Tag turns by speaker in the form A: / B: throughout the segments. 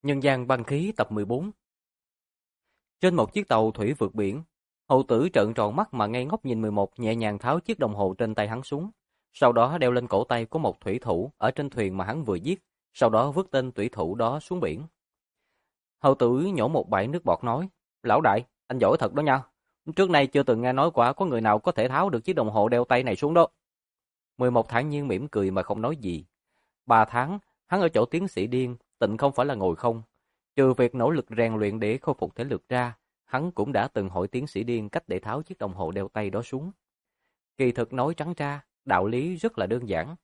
A: Nhân gian băng khí tập 14. Trên một chiếc tàu thủy vượt biển, Hầu Tử trợn tròn mắt mà ngây ngốc nhìn 11 nhẹ nhàng tháo chiếc đồng hồ trên tay hắn xuống, sau đó đeo lên cổ tay của một thủy thủ ở trên thuyền mà hắn vừa giết, sau đó vứt tên thủy thủ đó xuống biển. Hầu Tử nhổ một bãi nước bọt nói: "Lão đại, anh giỏi thật đó nha. Trước nay chưa từng nghe nói quả có người nào có thể tháo được chiếc đồng hồ đeo tay này xuống đó." 11 thản nhiên mỉm cười mà không nói gì. 3 tháng, hắn ở chỗ tiến sĩ điên, tịnh không phải là ngồi không. Trừ việc nỗ lực rèn luyện để khôi phục thể lực ra, hắn cũng đã từng hỏi tiến sĩ điên cách để tháo chiếc đồng hồ đeo tay đó xuống. Kỳ thực nói trắng ra, đạo lý rất là đơn giản.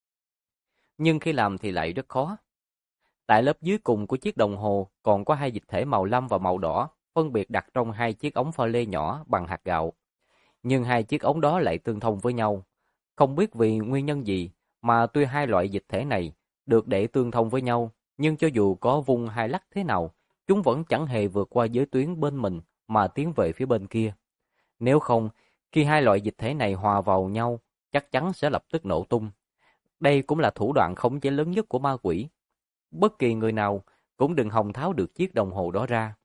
A: Nhưng khi làm thì lại rất khó. Tại lớp dưới cùng của chiếc đồng hồ còn có hai dịch thể màu lam và màu đỏ, phân biệt đặt trong hai chiếc ống pha lê nhỏ bằng hạt gạo. Nhưng hai chiếc ống đó lại tương thông với nhau. Không biết vì nguyên nhân gì mà tuy hai loại dịch thể này được để tương thông với nhau, nhưng cho dù có vung hay lắc thế nào, chúng vẫn chẳng hề vượt qua giới tuyến bên mình mà tiến về phía bên kia. Nếu không, khi hai loại dịch thể này hòa vào nhau, chắc chắn sẽ lập tức nổ tung. Đây cũng là thủ đoạn khống chế lớn nhất của ma quỷ. Bất kỳ người nào cũng đừng hòng tháo được chiếc đồng hồ đó ra.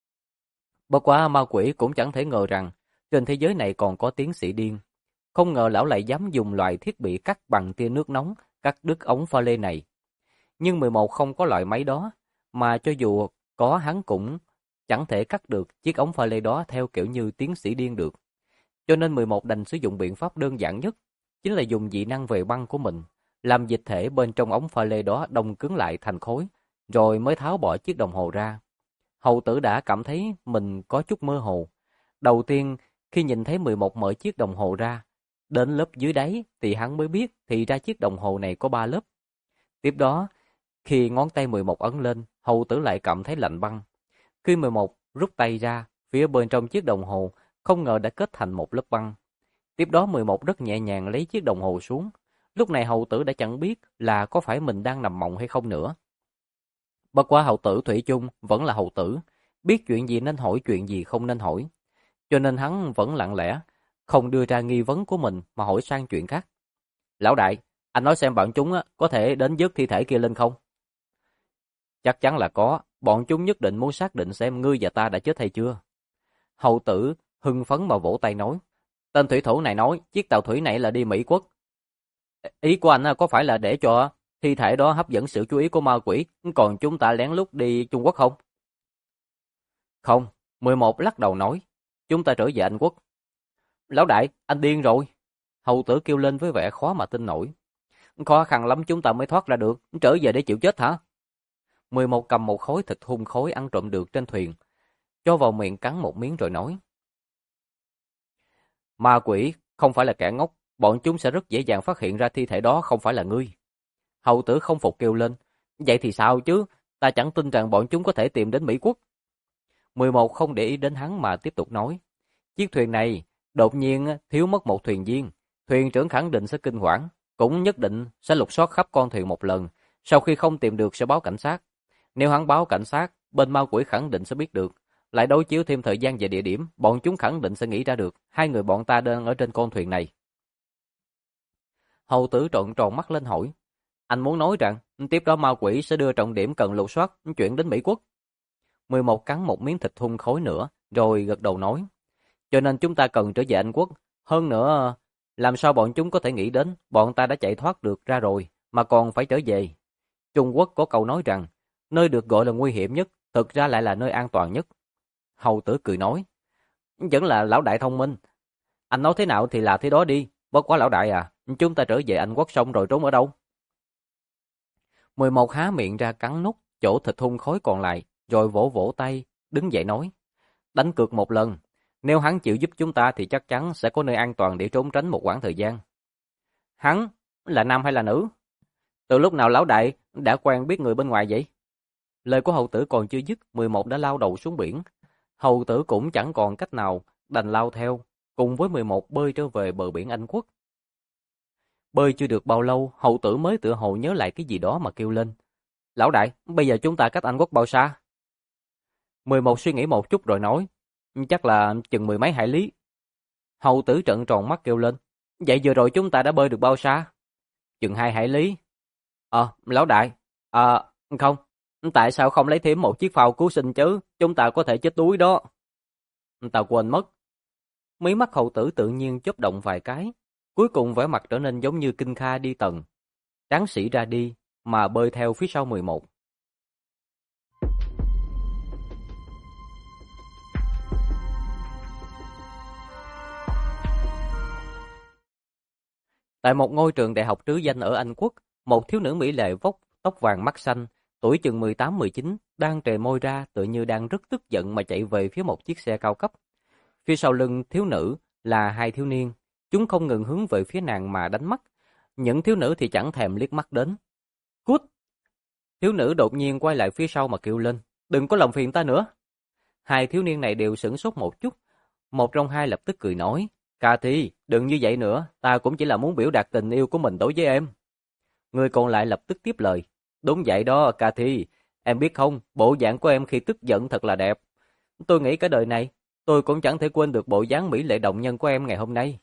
A: Bất quá ma quỷ cũng chẳng thể ngờ rằng trên thế giới này còn có tiến sĩ điên. Không ngờ lão lại dám dùng loại thiết bị cắt bằng tia nước nóng, cắt đứt ống pha lê này. Nhưng 11 không có loại máy đó, mà cho dù có hắn cũng chẳng thể cắt được chiếc ống pha lê đó theo kiểu như tiến sĩ điên được. Cho nên 11 đành sử dụng biện pháp đơn giản nhất, chính là dùng dị năng về băng của mình, làm dịch thể bên trong ống pha lê đó đông cứng lại thành khối, rồi mới tháo bỏ chiếc đồng hồ ra. Hầu Tử đã cảm thấy mình có chút mơ hồ. Đầu tiên, khi nhìn thấy 11 mở chiếc đồng hồ ra, đến lớp dưới đáy thì hắn mới biết thì ra chiếc đồng hồ này có 3 lớp. Tiếp đó, khi ngón tay 11 ấn lên, Hầu Tử lại cảm thấy lạnh băng. Khi 11 rút tay ra, phía bên trong chiếc đồng hồ không ngờ đã kết thành một lớp băng. Tiếp đó 11 rất nhẹ nhàng lấy chiếc đồng hồ xuống. Lúc này Hầu Tử đã chẳng biết là có phải mình đang nằm mộng hay không nữa. Bất quá Hầu Tử thủy chung vẫn là Hầu Tử, biết chuyện gì nên hỏi, chuyện gì không nên hỏi. Cho nên hắn vẫn lặng lẽ, không đưa ra nghi vấn của mình mà hỏi sang chuyện khác. "Lão đại, anh nói xem bọn chúng có thể đến vớt thi thể kia lên không?" "Chắc chắn là có, bọn chúng nhất định muốn xác định xem ngươi và ta đã chết hay chưa." Hầu Tử hưng phấn mà vỗ tay nói. "Tên thủy thủ này nói chiếc tàu thủy này là đi Mỹ quốc. Ý của anh có phải là để cho thi thể đó hấp dẫn sự chú ý của ma quỷ, còn chúng ta lén lút đi Trung Quốc không?" "Không." 11 lắc đầu nói. "Chúng ta trở về Anh quốc." "Lão đại, anh điên rồi." Hầu Tử kêu lên với vẻ khó mà tin nổi. "Khó khăn lắm chúng ta mới thoát ra được, trở về để chịu chết hả?" 11 cầm một khối thịt hun khối ăn trộm được trên thuyền, cho vào miệng cắn một miếng rồi nói. "Ma quỷ không phải là kẻ ngốc, bọn chúng sẽ rất dễ dàng phát hiện ra thi thể đó không phải là ngươi." Hầu Tử không phục kêu lên. "Vậy thì sao chứ, ta chẳng tin rằng bọn chúng có thể tìm đến Mỹ quốc." 11 không để ý đến hắn mà tiếp tục nói. "Chiếc thuyền này đột nhiên thiếu mất một thuyền viên, thuyền trưởng khẳng định sẽ kinh hoàng, cũng nhất định sẽ lục soát khắp con thuyền một lần, sau khi không tìm được sẽ báo cảnh sát. Nếu hắn báo cảnh sát, bên ma quỷ khẳng định sẽ biết được, lại đối chiếu thêm thời gian và địa điểm, bọn chúng khẳng định sẽ nghĩ ra được hai người bọn ta đang ở trên con thuyền này." Hầu Tử trợn tròn mắt lên hỏi. "Anh muốn nói rằng tiếp đó ma quỷ sẽ đưa trọng điểm cần lục soát chuyển đến Mỹ quốc?" 11 cắn một miếng thịt hun khối nữa, rồi gật đầu nói. "Cho nên chúng ta cần trở về Anh quốc. Hơn nữa, làm sao bọn chúng có thể nghĩ đến bọn ta đã chạy thoát được ra rồi, mà còn phải trở về. Trung Quốc có câu nói rằng, nơi được gọi là nguy hiểm nhất, thực ra lại là nơi an toàn nhất." Hầu Tử cười nói. "Vẫn là lão đại thông minh. Anh nói thế nào thì là thế đó đi. Bất quá lão đại à, chúng ta trở về Anh quốc xong rồi trốn ở đâu?" 11 há miệng ra cắn nút chỗ thịt hun khối còn lại, rồi vỗ vỗ tay, đứng dậy nói. "Đánh cược một lần, nếu hắn chịu giúp chúng ta thì chắc chắn sẽ có nơi an toàn để trốn tránh một quãng thời gian." "Hắn là nam hay là nữ? Từ lúc nào lão đại đã quen biết người bên ngoài vậy?" Lời của Hầu Tử còn chưa dứt, 11 đã lao đầu xuống biển. Hầu Tử cũng chẳng còn cách nào, đành lao theo, cùng với 11 bơi trở về bờ biển Anh quốc. Bơi chưa được bao lâu, Hầu Tử mới tựa hồ nhớ lại cái gì đó mà kêu lên. "Lão đại, bây giờ chúng ta cách Anh quốc bao xa?" 11 suy nghĩ một chút rồi nói. "Chắc là chừng mười mấy hải lý." Hầu Tử trợn tròn mắt kêu lên. "Vậy vừa rồi chúng ta đã bơi được bao xa?" "Chừng 2 hải lý." Lão đại, không, Tại sao không lấy thêm một chiếc phao cứu sinh chứ? Chúng ta có thể chết đuối đó. Ta quên mất. Mí mắt hầu tử tự nhiên chớp động vài cái. Cuối cùng vẻ mặt trở nên giống như Kinh Kha đi tầng. Tráng sĩ ra đi, mà bơi theo phía sau 11. Tại một ngôi trường đại học trứ danh ở Anh Quốc, một thiếu nữ mỹ lệ vóc tóc vàng mắt xanh, tuổi chừng 18-19, đang trề môi ra tự như đang rất tức giận mà chạy về phía một chiếc xe cao cấp. Phía sau lưng thiếu nữ là hai thiếu niên, chúng không ngừng hướng về phía nàng mà đánh mắt. Những thiếu nữ thì chẳng thèm liếc mắt đến. Cút! Thiếu nữ đột nhiên quay lại phía sau mà kêu lên, đừng có làm phiền ta nữa. Hai thiếu niên này đều sửng sốt một chút. Một trong hai lập tức cười nói, Cathy, đừng như vậy nữa, ta cũng chỉ là muốn biểu đạt tình yêu của mình đối với em. Người còn lại lập tức tiếp lời, đúng vậy đó Cathy, em biết không, bộ dạng của em khi tức giận thật là đẹp. Tôi nghĩ cả đời này, tôi cũng chẳng thể quên được bộ dáng mỹ lệ động nhân của em ngày hôm nay.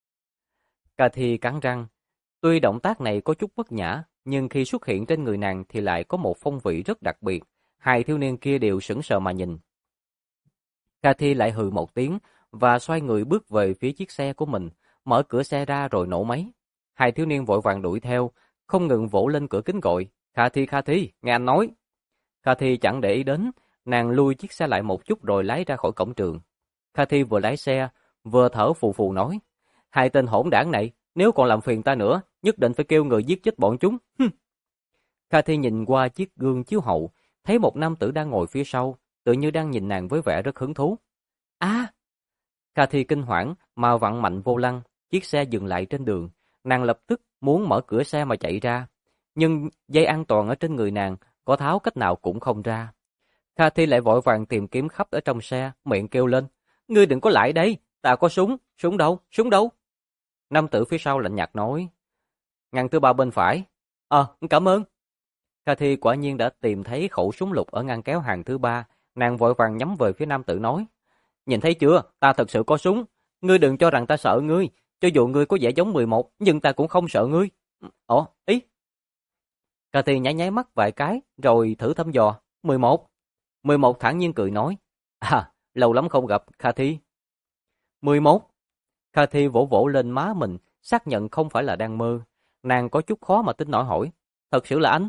A: Cathy cắn răng, tuy động tác này có chút bất nhã, nhưng khi xuất hiện trên người nàng thì lại có một phong vị rất đặc biệt. Hai thiếu niên kia đều sững sờ mà nhìn. Cathy lại hừ một tiếng và xoay người bước về phía chiếc xe của mình, mở cửa xe ra rồi nổ máy. Hai thiếu niên vội vàng đuổi theo, không ngừng vỗ lên cửa kính gọi, Cathy, Cathy, nghe anh nói. Cathy chẳng để ý đến, nàng lui chiếc xe lại một chút rồi lái ra khỏi cổng trường. Cathy vừa lái xe, vừa thở phù phù nói, hai tên hỗn đảng này, nếu còn làm phiền ta nữa, nhất định phải kêu người giết chết bọn chúng. Cathy nhìn qua chiếc gương chiếu hậu, thấy một nam tử đang ngồi phía sau, tự như đang nhìn nàng với vẻ rất hứng thú. À! Cathy kinh hoảng mà vặn mạnh vô lăng, chiếc xe dừng lại trên đường, nàng lập tức muốn mở cửa xe mà chạy ra, nhưng dây an toàn ở trên người nàng có tháo cách nào cũng không ra. Cathy lại vội vàng tìm kiếm khắp ở trong xe, miệng kêu lên, ngươi đừng có lại đây, ta có súng, súng đâu, súng đâu? Nam tử phía sau lạnh nhạt nói, ngăn thứ ba bên phải. Cảm ơn. Cathy quả nhiên đã tìm thấy khẩu súng lục ở ngăn kéo hàng thứ ba, nàng vội vàng nhắm về phía nam tử nói, nhìn thấy chưa, ta thật sự có súng, ngươi đừng cho rằng ta sợ ngươi, cho dù ngươi có vẻ giống 11, nhưng ta cũng không sợ ngươi. Ý. Cathy nháy nháy mắt vài cái, rồi thử thăm dò, 11. 11 thản nhiên cười nói, lâu lắm không gặp, Cathy. 11. Cathy vỗ vỗ lên má mình, xác nhận không phải là đang mơ. Nàng có chút khó mà tin nổi hỏi, thật sự là anh?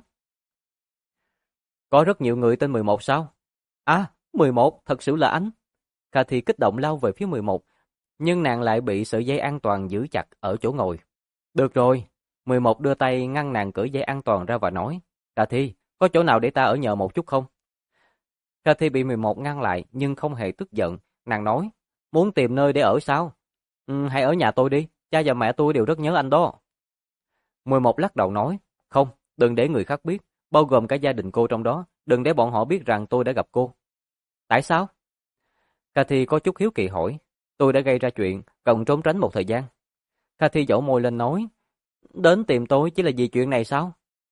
A: Có rất nhiều người tên 11 sao? 11, thật sự là anh. Cathy kích động lao về phía 11, nhưng nàng lại bị sợi dây an toàn giữ chặt ở chỗ ngồi. Được rồi, 11 đưa tay ngăn nàng cởi dây an toàn ra và nói, Cathy, có chỗ nào để ta ở nhờ một chút không? Cathy bị 11 ngăn lại nhưng không hề tức giận, nàng nói, muốn tìm nơi để ở sao? Hãy ở nhà tôi đi, cha và mẹ tôi đều rất nhớ anh đó. 11 lắc đầu nói, không, đừng để người khác biết, bao gồm cả gia đình cô trong đó, đừng để bọn họ biết rằng tôi đã gặp cô. Tại sao? Cathy có chút hiếu kỳ hỏi, tôi đã gây ra chuyện, cần trốn tránh một thời gian. Cathy dỗ môi lên nói, đến tìm tôi chỉ là vì chuyện này sao?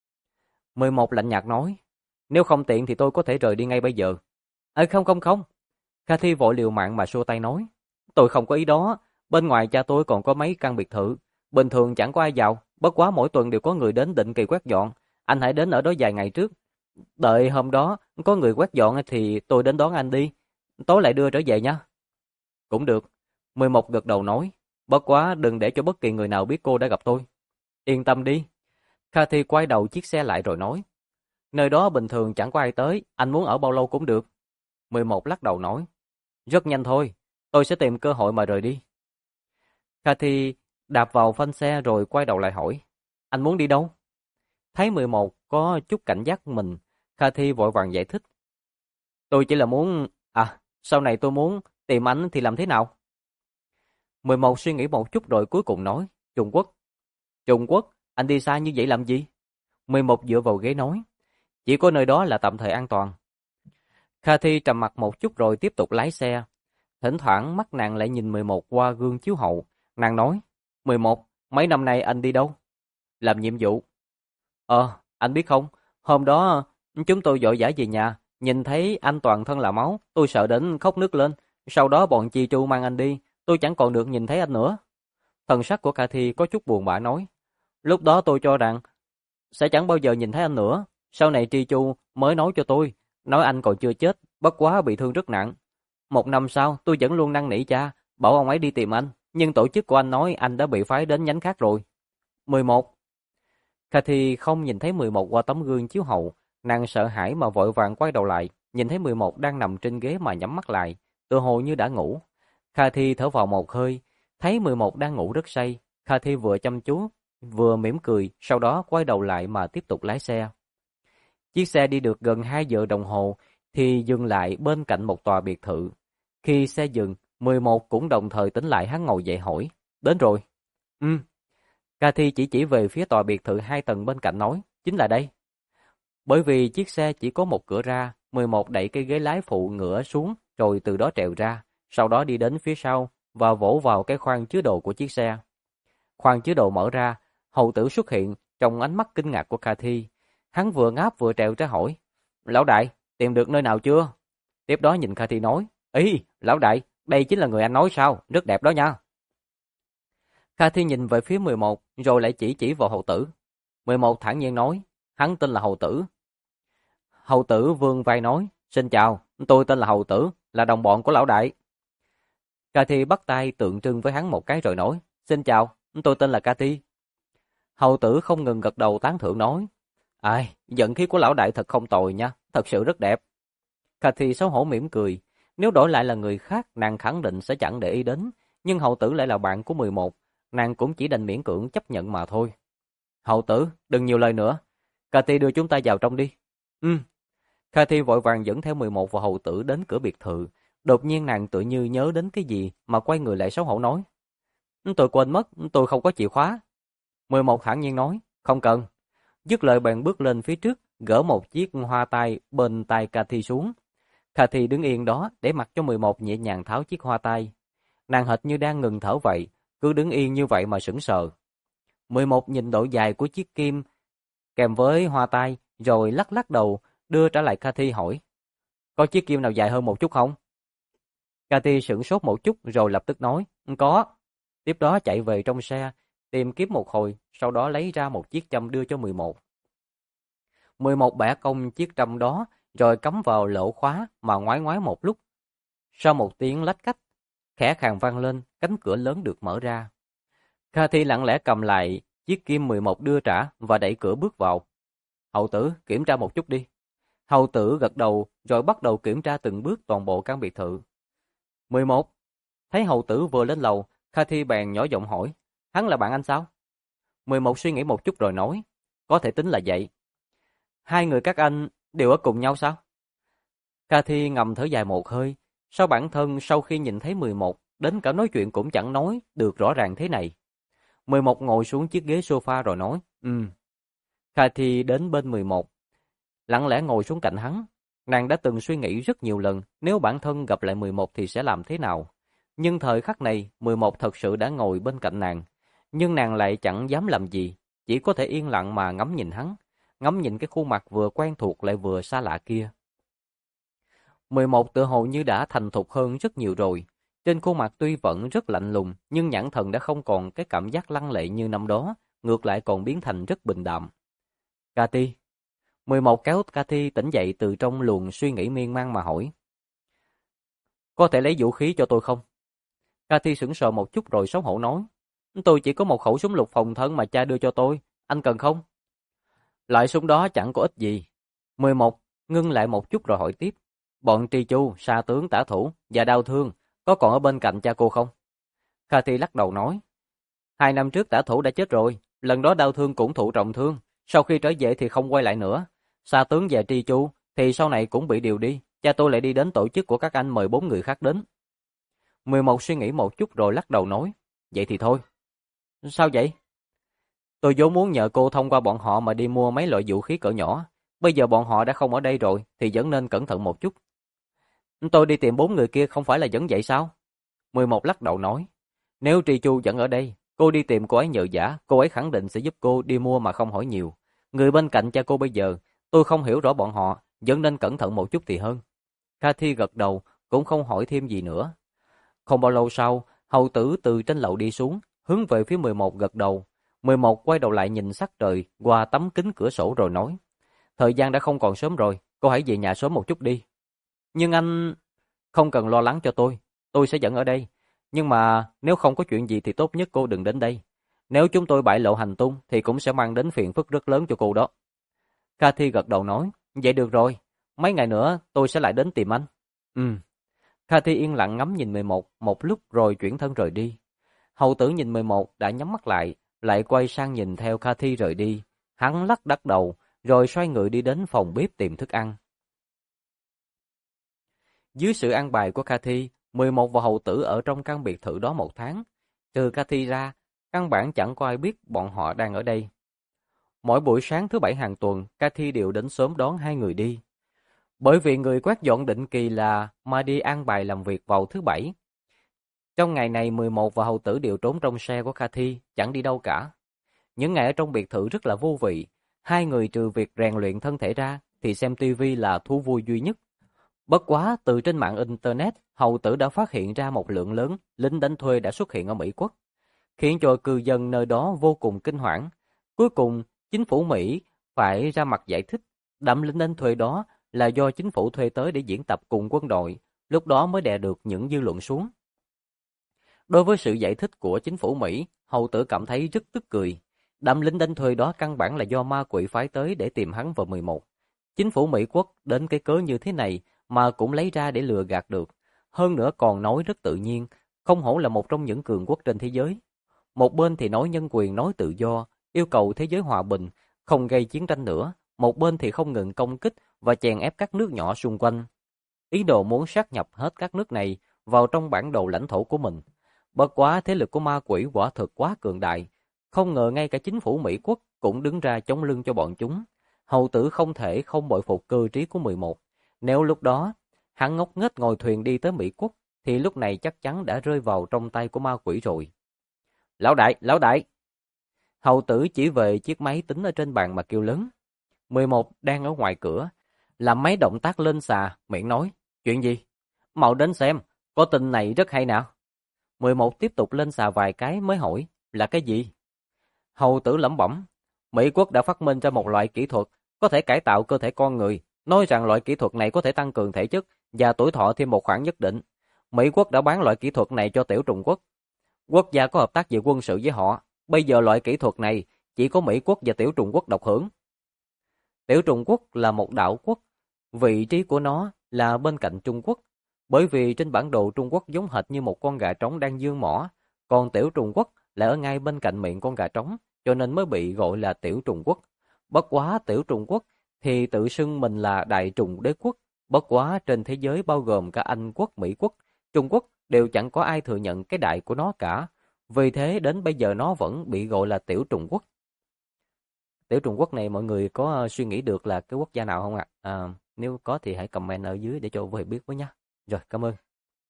A: 11 lạnh nhạt nói, nếu không tiện thì tôi có thể rời đi ngay bây giờ. Không. Cathy vội liều mạng mà xua tay nói, tôi không có ý đó, bên ngoài cha tôi còn có mấy căn biệt thự, bình thường chẳng có ai vào, bất quá mỗi tuần đều có người đến định kỳ quét dọn, anh hãy đến ở đó vài ngày trước. Đợi hôm đó có người quét dọn thì tôi đến đón anh đi, tối lại đưa trở về nha. Cũng được, 11 gật đầu nói, bất quá đừng để cho bất kỳ người nào biết cô đã gặp tôi. Yên tâm đi. Cathy quay đầu chiếc xe lại rồi nói, nơi đó bình thường chẳng có ai tới, anh muốn ở bao lâu cũng được. 11 lắc đầu nói, rất nhanh thôi, tôi sẽ tìm cơ hội mà rời đi. Cathy đạp vào phanh xe rồi quay đầu lại hỏi, anh muốn đi đâu? Thấy 11 có chút cảnh giác mình, Cathy vội vàng giải thích, tôi chỉ là muốn, sau này tôi muốn tìm anh thì làm thế nào? 11 suy nghĩ một chút rồi cuối cùng nói, Trung Quốc. Trung Quốc, anh đi xa như vậy làm gì? 11 dựa vào ghế nói, chỉ có nơi đó là tạm thời an toàn. Cathy trầm mặc một chút rồi tiếp tục lái xe. Thỉnh thoảng mắt nàng lại nhìn 11 qua gương chiếu hậu. Nàng nói, 11, mấy năm nay anh đi đâu? Làm nhiệm vụ. Anh biết không, hôm đó chúng tôi vội vã về nhà, nhìn thấy anh toàn thân là máu, tôi sợ đến khóc nức lên. Sau đó bọn chi tru mang anh đi, tôi chẳng còn được nhìn thấy anh nữa. Thần sắc của Cathy có chút buồn bã nói, lúc đó tôi cho rằng sẽ chẳng bao giờ nhìn thấy anh nữa, Sau này Tri Chu mới nói cho tôi, nói anh còn chưa chết, bất quá bị thương rất nặng. 1 năm sau, tôi vẫn luôn năn nỉ cha, bảo ông ấy đi tìm anh, nhưng tổ chức của anh nói anh đã bị phái đến nhánh khác rồi. 11. Cathy không nhìn thấy 11 qua tấm gương chiếu hậu, nàng sợ hãi mà vội vàng quay đầu lại, nhìn thấy 11 đang nằm trên ghế mà nhắm mắt lại, tựa hồ như đã ngủ. Cathy thở vào một hơi, thấy 11 đang ngủ rất say, Cathy vừa chăm chú, vừa mỉm cười, sau đó quay đầu lại mà tiếp tục lái xe. Chiếc xe đi được gần 2 giờ đồng hồ thì dừng lại bên cạnh một tòa biệt thự. Khi xe dừng, 11 cũng đồng thời tỉnh lại, hắn ngồi dậy hỏi, đến rồi. Ừ. Cathy chỉ về phía tòa biệt thự 2 tầng bên cạnh nói, chính là đây. Bởi vì chiếc xe chỉ có một cửa ra, 11 đẩy cái ghế lái phụ ngửa xuống rồi từ đó trèo ra, sau đó đi đến phía sau và vỗ vào cái khoang chứa đồ của chiếc xe. Khoang chứa đồ mở ra, hầu tử xuất hiện trong ánh mắt kinh ngạc của Cathy. Hắn vừa ngáp vừa trèo ra hỏi, lão đại, tìm được nơi nào chưa? Tiếp đó nhìn Cathy nói, ý, lão đại, đây chính là người anh nói sao, rất đẹp đó nha. Cathy nhìn về phía 11 rồi lại chỉ vào hầu tử. 11 thản nhiên nói, hắn tên là hầu tử. Hầu tử vươn vai nói, xin chào, tôi tên là hầu tử, là đồng bọn của lão đại. Cathy bắt tay tượng trưng với hắn một cái rồi nói, xin chào, tôi tên là Cathy. Hầu tử không ngừng gật đầu tán thưởng nói, ai, vận khí của lão đại thật không tồi nha, thật sự rất đẹp. Cathy xấu hổ mỉm cười, nếu đổi lại là người khác nàng khẳng định sẽ chẳng để ý đến, nhưng hầu tử lại là bạn của 11, nàng cũng chỉ đành miễn cưỡng chấp nhận mà thôi. Hầu tử, đừng nhiều lời nữa, Cathy đưa chúng ta vào trong đi. Cathy vội vàng dẫn theo 11 và hầu tử đến cửa biệt thự. Đột nhiên nàng tự như nhớ đến cái gì mà quay người lại xấu hổ nói. Tôi quên mất, tôi không có chìa khóa. 11 thản nhiên nói, không cần. Dứt lời bèn bước lên phía trước, gỡ một chiếc hoa tai bên tai Cathy xuống. Cathy đứng yên đó để mặc cho 11 nhẹ nhàng tháo chiếc hoa tai. Nàng hệt như đang ngừng thở vậy, cứ đứng yên như vậy mà sững sờ. 11 nhìn độ dài của chiếc kim kèm với hoa tai, rồi lắc lắc đầu, đưa trả lại Cathy hỏi, có chiếc kim nào dài hơn một chút không? Cathy sửng sốt một chút rồi lập tức nói, có. Tiếp đó chạy về trong xe, tìm kiếm một hồi, sau đó lấy ra một chiếc châm đưa cho 11. 11 bẻ cong chiếc châm đó, rồi cắm vào lỗ khóa mà ngoái ngoái một lúc. Sau một tiếng lách cách, khẽ khàng vang lên, cánh cửa lớn được mở ra. Cathy lặng lẽ cầm lại chiếc kim 11 đưa trả và đẩy cửa bước vào. Hầu tử, kiểm tra một chút đi. Hầu tử gật đầu rồi bắt đầu kiểm tra từng bước toàn bộ căn biệt thự. 11. Thấy hầu tử vừa lên lầu, Cathy bèn nhỏ giọng hỏi, hắn là bạn anh sao? 11 suy nghĩ một chút rồi nói, có thể tính là vậy. Hai người các anh đều ở cùng nhau sao? Cathy ngầm thở dài một hơi, sao bản thân sau khi nhìn thấy 11, đến cả nói chuyện cũng chẳng nói được rõ ràng thế này. 11 ngồi xuống chiếc ghế sofa rồi nói, Cathy đến bên 11, lặng lẽ ngồi xuống cạnh hắn. Nàng đã từng suy nghĩ rất nhiều lần nếu bản thân gặp lại 11 thì sẽ làm thế nào. Nhưng thời khắc này, 11 thật sự đã ngồi bên cạnh nàng. Nhưng nàng lại chẳng dám làm gì, chỉ có thể yên lặng mà ngắm nhìn hắn, ngắm nhìn cái khuôn mặt vừa quen thuộc lại vừa xa lạ kia. 11 tựa hồ như đã thành thục hơn rất nhiều rồi. Trên khuôn mặt tuy vẫn rất lạnh lùng, nhưng nhãn thần đã không còn cái cảm giác lăng lệ như năm đó, ngược lại còn biến thành rất bình đạm. Cathy. 11 kéo Cathy tỉnh dậy từ trong luồng suy nghĩ miên man mà hỏi. Có thể lấy vũ khí cho tôi không? Cathy sững sờ một chút rồi xấu hổ nói. Tôi chỉ có một khẩu súng lục phòng thân mà cha đưa cho tôi, anh cần không? Loại súng đó chẳng có ích gì. 11 ngưng lại một chút rồi hỏi tiếp. Bọn Tri Chu, Sa Tướng, Tả Thủ và Đao Thương có còn ở bên cạnh cha cô không? Cathy lắc đầu nói. 2 năm trước Tả Thủ đã chết rồi, lần đó Đao Thương cũng thụ trọng thương, sau khi trở về thì không quay lại nữa. Sa Tướng và Tri Chu thì sau này cũng bị điều đi, cha tôi lại đi đến tổ chức của các anh mời 4 người khác đến. 11 suy nghĩ một chút rồi lắc đầu nói, vậy thì thôi. Sao vậy? Tôi vốn muốn nhờ cô thông qua bọn họ mà đi mua mấy loại vũ khí cỡ nhỏ, bây giờ bọn họ đã không ở đây rồi thì vẫn nên cẩn thận một chút. Tôi đi tìm 4 người kia không phải là vẫn vậy sao? 11 lắc đầu nói, nếu Tri Chu vẫn ở đây, cô đi tìm cô ấy nhờ vả, cô ấy khẳng định sẽ giúp cô đi mua mà không hỏi nhiều. Người bên cạnh cha cô bây giờ, tôi không hiểu rõ bọn họ, vẫn nên cẩn thận một chút thì hơn. Cathy gật đầu, cũng không hỏi thêm gì nữa. Không bao lâu sau, hầu tử từ trên lầu đi xuống, hướng về phía 11 gật đầu. 11 quay đầu lại nhìn sắc trời qua tấm kính cửa sổ rồi nói, thời gian đã không còn sớm rồi, cô hãy về nhà sớm một chút đi. Nhưng anh... Không cần lo lắng cho tôi sẽ dẫn ở đây. Nhưng mà nếu không có chuyện gì thì tốt nhất cô đừng đến đây. Nếu chúng tôi bại lộ hành tung thì cũng sẽ mang đến phiền phức rất lớn cho cô đó. Cathy gật đầu nói, vậy được rồi, mấy ngày nữa tôi sẽ lại đến tìm anh. Ừ. Cathy yên lặng ngắm nhìn 11 một lúc rồi chuyển thân rời đi. Hầu tử nhìn 11 đã nhắm mắt lại quay sang nhìn theo Cathy rời đi. Hắn lắc đắc đầu, rồi xoay người đi đến phòng bếp tìm thức ăn. Dưới sự an bài của Cathy, 11 và hầu tử ở trong căn biệt thự đó một tháng. Trừ Cathy ra, căn bản chẳng có ai biết bọn họ đang ở đây. Mỗi buổi sáng thứ Bảy hàng tuần, Cathy đều đến sớm đón hai người đi. Bởi vì người quét dọn định kỳ là Maddie an bài làm việc vào thứ Bảy. Trong ngày này 11 và hầu tử đều trốn trong xe của Cathy, chẳng đi đâu cả. Những ngày ở trong biệt thự rất là vô vị. Hai người trừ việc rèn luyện thân thể ra thì xem tivi là thú vui duy nhất. Bất quá từ trên mạng Internet, hầu tử đã phát hiện ra một lượng lớn lính đánh thuê đã xuất hiện ở Mỹ Quốc, khiến cho cư dân nơi đó vô cùng kinh hoảng. Cuối cùng, chính phủ Mỹ phải ra mặt giải thích, đám lính đánh thuê đó là do chính phủ thuê tới để diễn tập cùng quân đội, lúc đó mới đè được những dư luận xuống. Đối với sự giải thích của chính phủ Mỹ, hầu tử cảm thấy rất tức cười. Đám lính đánh thuê đó căn bản là do ma quỷ phái tới để tìm hắn vào 11. Chính phủ Mỹ Quốc đến cái cớ như thế này mà cũng lấy ra để lừa gạt được. Hơn nữa còn nói rất tự nhiên, không hổ là một trong những cường quốc trên thế giới. Một bên thì nói nhân quyền, nói tự do, yêu cầu thế giới hòa bình, không gây chiến tranh nữa. Một bên thì không ngừng công kích và chèn ép các nước nhỏ xung quanh. Ý đồ muốn sát nhập hết các nước này vào trong bản đồ lãnh thổ của mình. Bất quá thế lực của ma quỷ quả thực quá cường đại. Không ngờ ngay cả chính phủ Mỹ Quốc cũng đứng ra chống lưng cho bọn chúng. Hầu tử không thể không bội phục cơ trí của 11. Nếu lúc đó, hắn ngốc nghếch ngồi thuyền đi tới Mỹ Quốc, thì lúc này chắc chắn đã rơi vào trong tay của ma quỷ rồi. Lão đại! Hầu tử chỉ về chiếc máy tính ở trên bàn mà kêu lớn. 11 đang ở ngoài cửa, làm mấy động tác lên xà, miệng nói, chuyện gì? Mau đến xem, có tin này rất hay nào. 11 tiếp tục lên xà vài cái mới hỏi, là cái gì? Hầu tử lẩm bẩm, Mỹ Quốc đã phát minh ra một loại kỹ thuật có thể cải tạo cơ thể con người, nói rằng loại kỹ thuật này có thể tăng cường thể chất và tuổi thọ thêm một khoảng nhất định. Mỹ Quốc đã bán loại kỹ thuật này cho Tiểu Trung Quốc. Quốc gia có hợp tác về quân sự với họ. Bây giờ loại kỹ thuật này chỉ có Mỹ Quốc và Tiểu Trung Quốc độc hưởng. Tiểu Trung Quốc là một đảo quốc, vị trí của nó là bên cạnh Trung Quốc. Bởi vì trên bản đồ Trung Quốc giống hệt như một con gà trống đang giương mỏ, còn Tiểu Trung Quốc lại ở ngay bên cạnh miệng con gà trống, cho nên mới bị gọi là Tiểu Trung Quốc. Bất quá Tiểu Trung Quốc thì tự xưng mình là Đại Trùng Đế Quốc. Bất quá trên thế giới bao gồm cả Anh Quốc, Mỹ Quốc, Trung Quốc đều chẳng có ai thừa nhận cái đại của nó cả. Vì thế đến bây giờ nó vẫn bị gọi là Tiểu Trung Quốc. Tiểu Trung Quốc này mọi người có suy nghĩ được là cái quốc gia nào không ạ? Nếu có thì hãy comment ở dưới để cho Vũ Hiệp biết với nhé. Rồi, cảm ơn.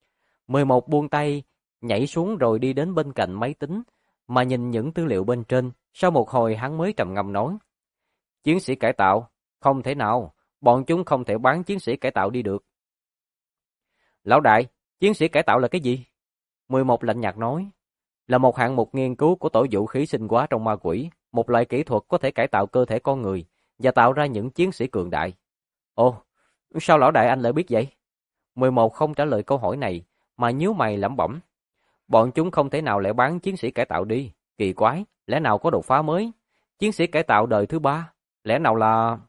A: 11 buông tay, nhảy xuống rồi đi đến bên cạnh máy tính, mà nhìn những tư liệu bên trên. Sau một hồi hắn mới trầm ngâm nói. Chiến sĩ cải tạo, không thể nào, bọn chúng không thể bán chiến sĩ cải tạo đi được. Lão đại, chiến sĩ cải tạo là cái gì? 11 lạnh nhạt nói. Là một hạng mục nghiên cứu của tổ vũ khí sinh hóa trong ma quỷ, một loại kỹ thuật có thể cải tạo cơ thể con người và tạo ra những chiến sĩ cường đại. Ồ, sao lão đại anh lại biết vậy? 11 không trả lời câu hỏi này, mà nhíu mày lẩm bẩm. Bọn chúng không thể nào lại bán chiến sĩ cải tạo đi, kỳ quái, lẽ nào có đột phá mới? Chiến sĩ cải tạo đời thứ 3, lẽ nào là...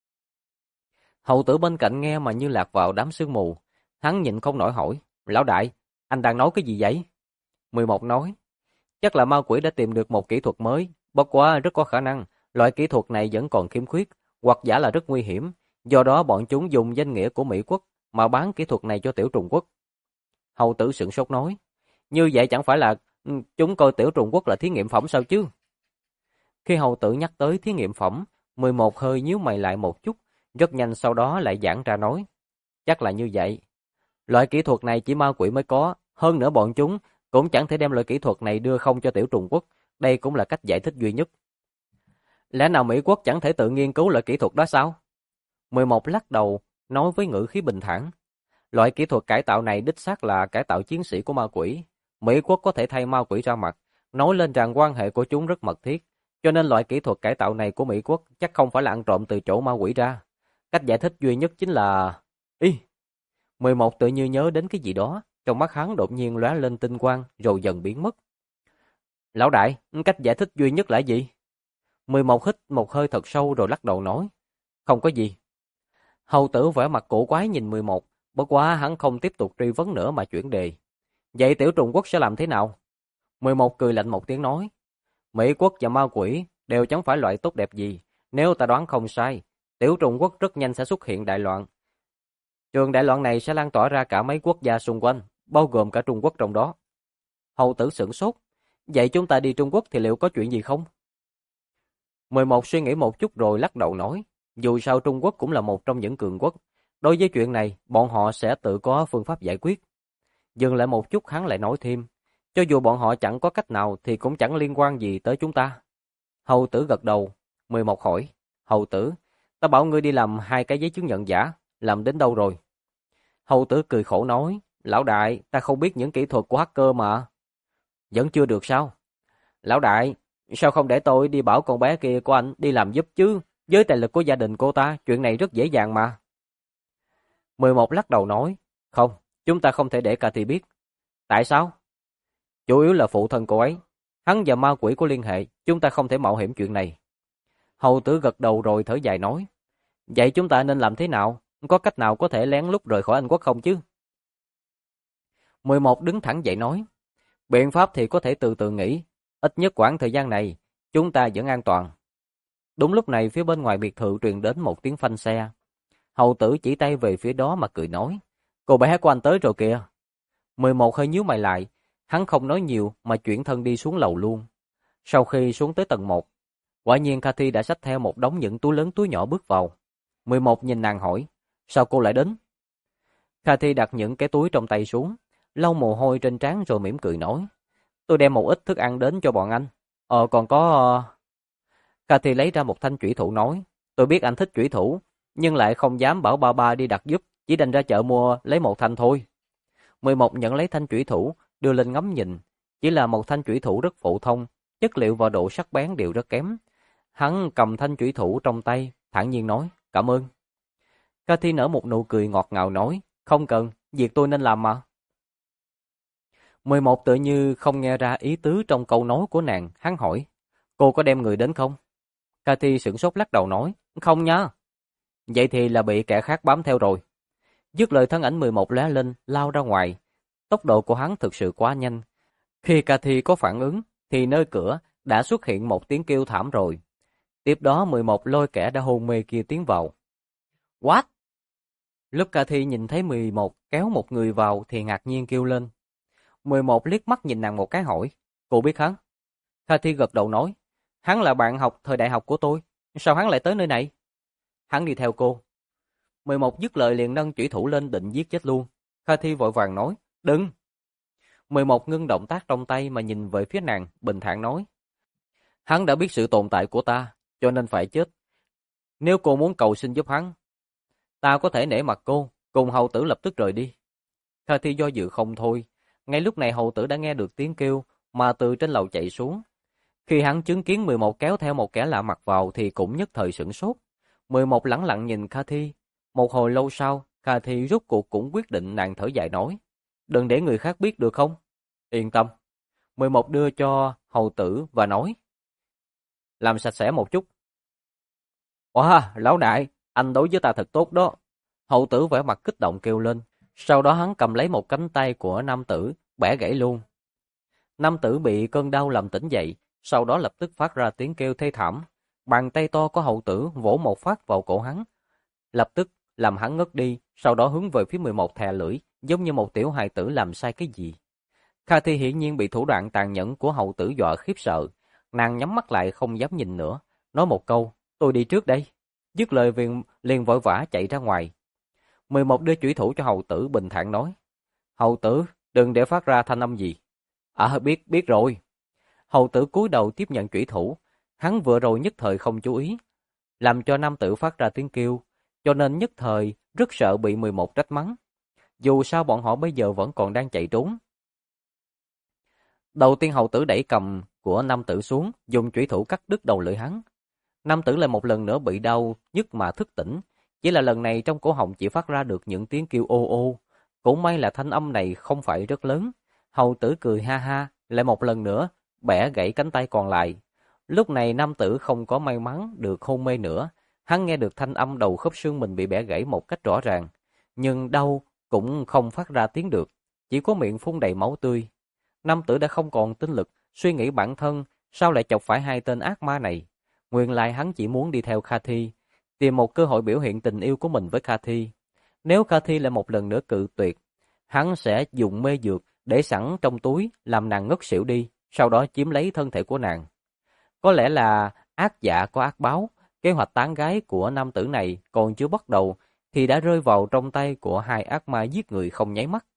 A: Hầu tử bên cạnh nghe mà như lạc vào đám sương mù, hắn nhịn không nổi hỏi, lão đại, anh đang nói cái gì vậy? 11 nói, chắc là ma quỷ đã tìm được một kỹ thuật mới, bất quá rất có khả năng, loại kỹ thuật này vẫn còn khiếm khuyết, hoặc giả là rất nguy hiểm, do đó bọn chúng dùng danh nghĩa của Mỹ Quốc mà bán kỹ thuật này cho Tiểu Trung Quốc. Hầu tử sửng sốt nói, như vậy chẳng phải là chúng coi Tiểu Trung Quốc là thí nghiệm phẩm sao chứ? Khi hầu tử nhắc tới thí nghiệm phẩm, 11 hơi nhíu mày lại một chút, rất nhanh sau đó lại giãn ra nói, chắc là như vậy. Loại kỹ thuật này chỉ ma quỷ mới có, hơn nữa bọn chúng cũng chẳng thể đem loại kỹ thuật này đưa không cho Tiểu Trung Quốc, đây cũng là cách giải thích duy nhất. Lẽ nào Mỹ Quốc chẳng thể tự nghiên cứu loại kỹ thuật đó sao? 11 lắc đầu, nói với ngữ khí bình thản. Loại kỹ thuật cải tạo này đích xác là cải tạo chiến sĩ của ma quỷ. Mỹ Quốc có thể thay ma quỷ ra mặt, nói lên rằng quan hệ của chúng rất mật thiết, cho nên loại kỹ thuật cải tạo này của Mỹ quốc chắc không phải là ăn trộm từ chỗ ma quỷ ra. Cách giải thích duy nhất chính là... Ý! 11 tự như nhớ đến cái gì đó, trong mắt hắn đột nhiên lóe lên tinh quang rồi dần biến mất. Lão đại, cách giải thích duy nhất là gì? 11 hít một hơi thật sâu rồi lắc đầu nói. Không có gì. Hầu tử vẻ mặt cổ quái nhìn 11, bất quá hắn không tiếp tục truy vấn nữa mà chuyển đề. Vậy tiểu Trung Quốc sẽ làm thế nào? 11 cười lạnh một tiếng nói. Mỹ quốc và ma quỷ đều chẳng phải loại tốt đẹp gì. Nếu ta đoán không sai, tiểu Trung Quốc rất nhanh sẽ xuất hiện đại loạn. Trường đại loạn này sẽ lan tỏa ra cả mấy quốc gia xung quanh, bao gồm cả Trung Quốc trong đó. Hầu tử sửng sốt. Vậy chúng ta đi Trung Quốc thì liệu có chuyện gì không? 11 suy nghĩ một chút rồi lắc đầu nói. Dù sao Trung Quốc cũng là một trong những cường quốc. Đối với chuyện này, bọn họ sẽ tự có phương pháp giải quyết. Dừng lại một chút hắn lại nói thêm. Cho dù bọn họ chẳng có cách nào thì cũng chẳng liên quan gì tới chúng ta. Hầu tử gật đầu. 11 hỏi. Hầu tử, ta bảo ngươi đi làm 2 cái giấy chứng nhận giả. Làm đến đâu rồi? Hầu tử cười khổ nói. Lão đại, ta không biết những kỹ thuật của hacker mà. Vẫn chưa được sao? Lão đại, sao không để tôi đi bảo con bé kia của anh đi làm giúp chứ? Với tài lực của gia đình cô ta, chuyện này rất dễ dàng mà. 11 lắc đầu nói. Không, chúng ta không thể để Cathy biết. Tại sao? Chủ yếu là phụ thân cô ấy. Hắn và ma quỷ có liên hệ, chúng ta không thể mạo hiểm chuyện này. Hầu tử gật đầu rồi thở dài nói. Vậy chúng ta nên làm thế nào? Có cách nào có thể lén lút rời khỏi Anh Quốc không chứ? 11 đứng thẳng dậy nói. Biện pháp thì có thể từ từ nghĩ. Ít nhất quãng thời gian này, chúng ta vẫn an toàn. Đúng lúc này phía bên ngoài biệt thự truyền đến một tiếng phanh xe. Hầu tử chỉ tay về phía đó mà cười nói. Cô bé của anh tới rồi kìa. 11 hơi nhíu mày lại. Hắn không nói nhiều mà chuyển thân đi xuống lầu luôn. Sau khi xuống tới tầng 1, quả nhiên Cathy đã xách theo một đống những túi lớn túi nhỏ bước vào. 11 nhìn nàng hỏi. Sao cô lại đến? Cathy đặt những cái túi trong tay xuống, lau mồ hôi trên trán rồi mỉm cười nói. Tôi đem một ít thức ăn đến cho bọn anh. Còn có... Cathy lấy ra một thanh chủy thủ nói. Tôi biết anh thích chủy thủ, nhưng lại không dám bảo ba ba đi đặt giúp, chỉ đành ra chợ mua lấy một thanh thôi. 11 nhận lấy thanh chủy thủ, đưa lên ngắm nhìn. Chỉ là một thanh chủy thủ rất phổ thông, chất liệu và độ sắc bén đều rất kém. Hắn cầm thanh chủy thủ trong tay, thản nhiên nói, cảm ơn. Cathy nở một nụ cười ngọt ngào nói, không cần, việc tôi nên làm mà. 11 tự như không nghe ra ý tứ trong câu nói của nàng, hắn hỏi, cô có đem người đến không? Cathy sửng sốt lắc đầu nói, không nha. Vậy thì là bị kẻ khác bám theo rồi. Dứt lời thân ảnh 11 lóe lên, lao ra ngoài. Tốc độ của hắn thực sự quá nhanh. Khi Cathy có phản ứng, thì nơi cửa đã xuất hiện một tiếng kêu thảm rồi. Tiếp đó 11 lôi kẻ đã hôn mê kia tiến vào. What? Lúc Cathy nhìn thấy 11 kéo một người vào thì ngạc nhiên kêu lên. 11 liếc mắt nhìn nàng một cái hỏi, cô biết hắn? Cathy gật đầu nói, hắn là bạn học thời đại học của tôi, sao hắn lại tới nơi này? Hắn đi theo cô. 11 dứt lời liền nâng chủy thủ lên định giết chết luôn. Cathy vội vàng nói, đừng. 11 ngưng động tác trong tay mà nhìn về phía nàng, bình thản nói, hắn đã biết sự tồn tại của ta, cho nên phải chết. Nếu cô muốn cầu xin giúp hắn, ta có thể nể mặt cô, cùng hầu tử lập tức rời đi. Cathy do dự không thôi. Ngay lúc này hầu tử đã nghe được tiếng kêu mà từ trên lầu chạy xuống. Khi hắn chứng kiến 11 kéo theo một kẻ lạ mặt vào thì cũng nhất thời sửng sốt. 11 lẳng lặng nhìn Cathy. Một hồi lâu sau, Cathy rốt cuộc cũng quyết định, nàng thở dài nói, đừng để người khác biết được không? Yên tâm. 11 đưa cho hầu tử và nói, làm sạch sẽ một chút. Wow, lão đại, anh đối với ta thật tốt đó. Hầu tử vẻ mặt kích động kêu lên. Sau đó hắn cầm lấy một cánh tay của nam tử, bẻ gãy luôn. Nam tử bị cơn đau làm tỉnh dậy, sau đó lập tức phát ra tiếng kêu thê thảm. Bàn tay to của hầu tử vỗ một phát vào cổ hắn, lập tức làm hắn ngất đi, sau đó hướng về phía 11 thè lưỡi, giống như một tiểu hài tử làm sai cái gì. Cathy hiển nhiên bị thủ đoạn tàn nhẫn của hầu tử dọa khiếp sợ, nàng nhắm mắt lại không dám nhìn nữa, nói một câu, tôi đi trước đây. Dứt lời liền vội vã chạy ra ngoài. 11 đưa chủy thủ cho hầu tử bình thản nói, hầu tử, đừng để phát ra thanh âm gì. Biết rồi. Hầu tử cúi đầu tiếp nhận chủy thủ, hắn vừa rồi nhất thời không chú ý, làm cho nam tử phát ra tiếng kêu, cho nên nhất thời rất sợ bị 11 trách mắng. Dù sao bọn họ bây giờ vẫn còn đang chạy trốn. Đầu tiên hầu tử đẩy cầm của nam tử xuống, dùng chủy thủ cắt đứt đầu lưỡi hắn. Nam tử lại một lần nữa bị đau nhức mà thức tỉnh, chỉ là lần này trong cổ họng chỉ phát ra được những tiếng kêu ô ô. Cũng may là thanh âm này không phải rất lớn. Hầu tử cười ha ha, lại một lần nữa bẻ gãy cánh tay còn lại. Lúc này nam tử không có may mắn được hôn mê nữa, hắn nghe được thanh âm đầu khớp xương mình bị bẻ gãy một cách rõ ràng, nhưng đau cũng không phát ra tiếng được, chỉ có miệng phun đầy máu tươi. Nam tử đã không còn tinh lực, suy nghĩ bản thân, sao lại chọc phải hai tên ác ma này. Nguyên lai hắn chỉ muốn đi theo Kha Thi, tìm một cơ hội biểu hiện tình yêu của mình với Kha Thi. Nếu Kha Thi lại một lần nữa cự tuyệt, hắn sẽ dùng mê dược để sẵn trong túi làm nàng ngất xỉu đi, sau đó chiếm lấy thân thể của nàng. Có lẽ là ác dạ có ác báo, kế hoạch tán gái của nam tử này còn chưa bắt đầu thì đã rơi vào trong tay của hai ác ma giết người không nháy mắt.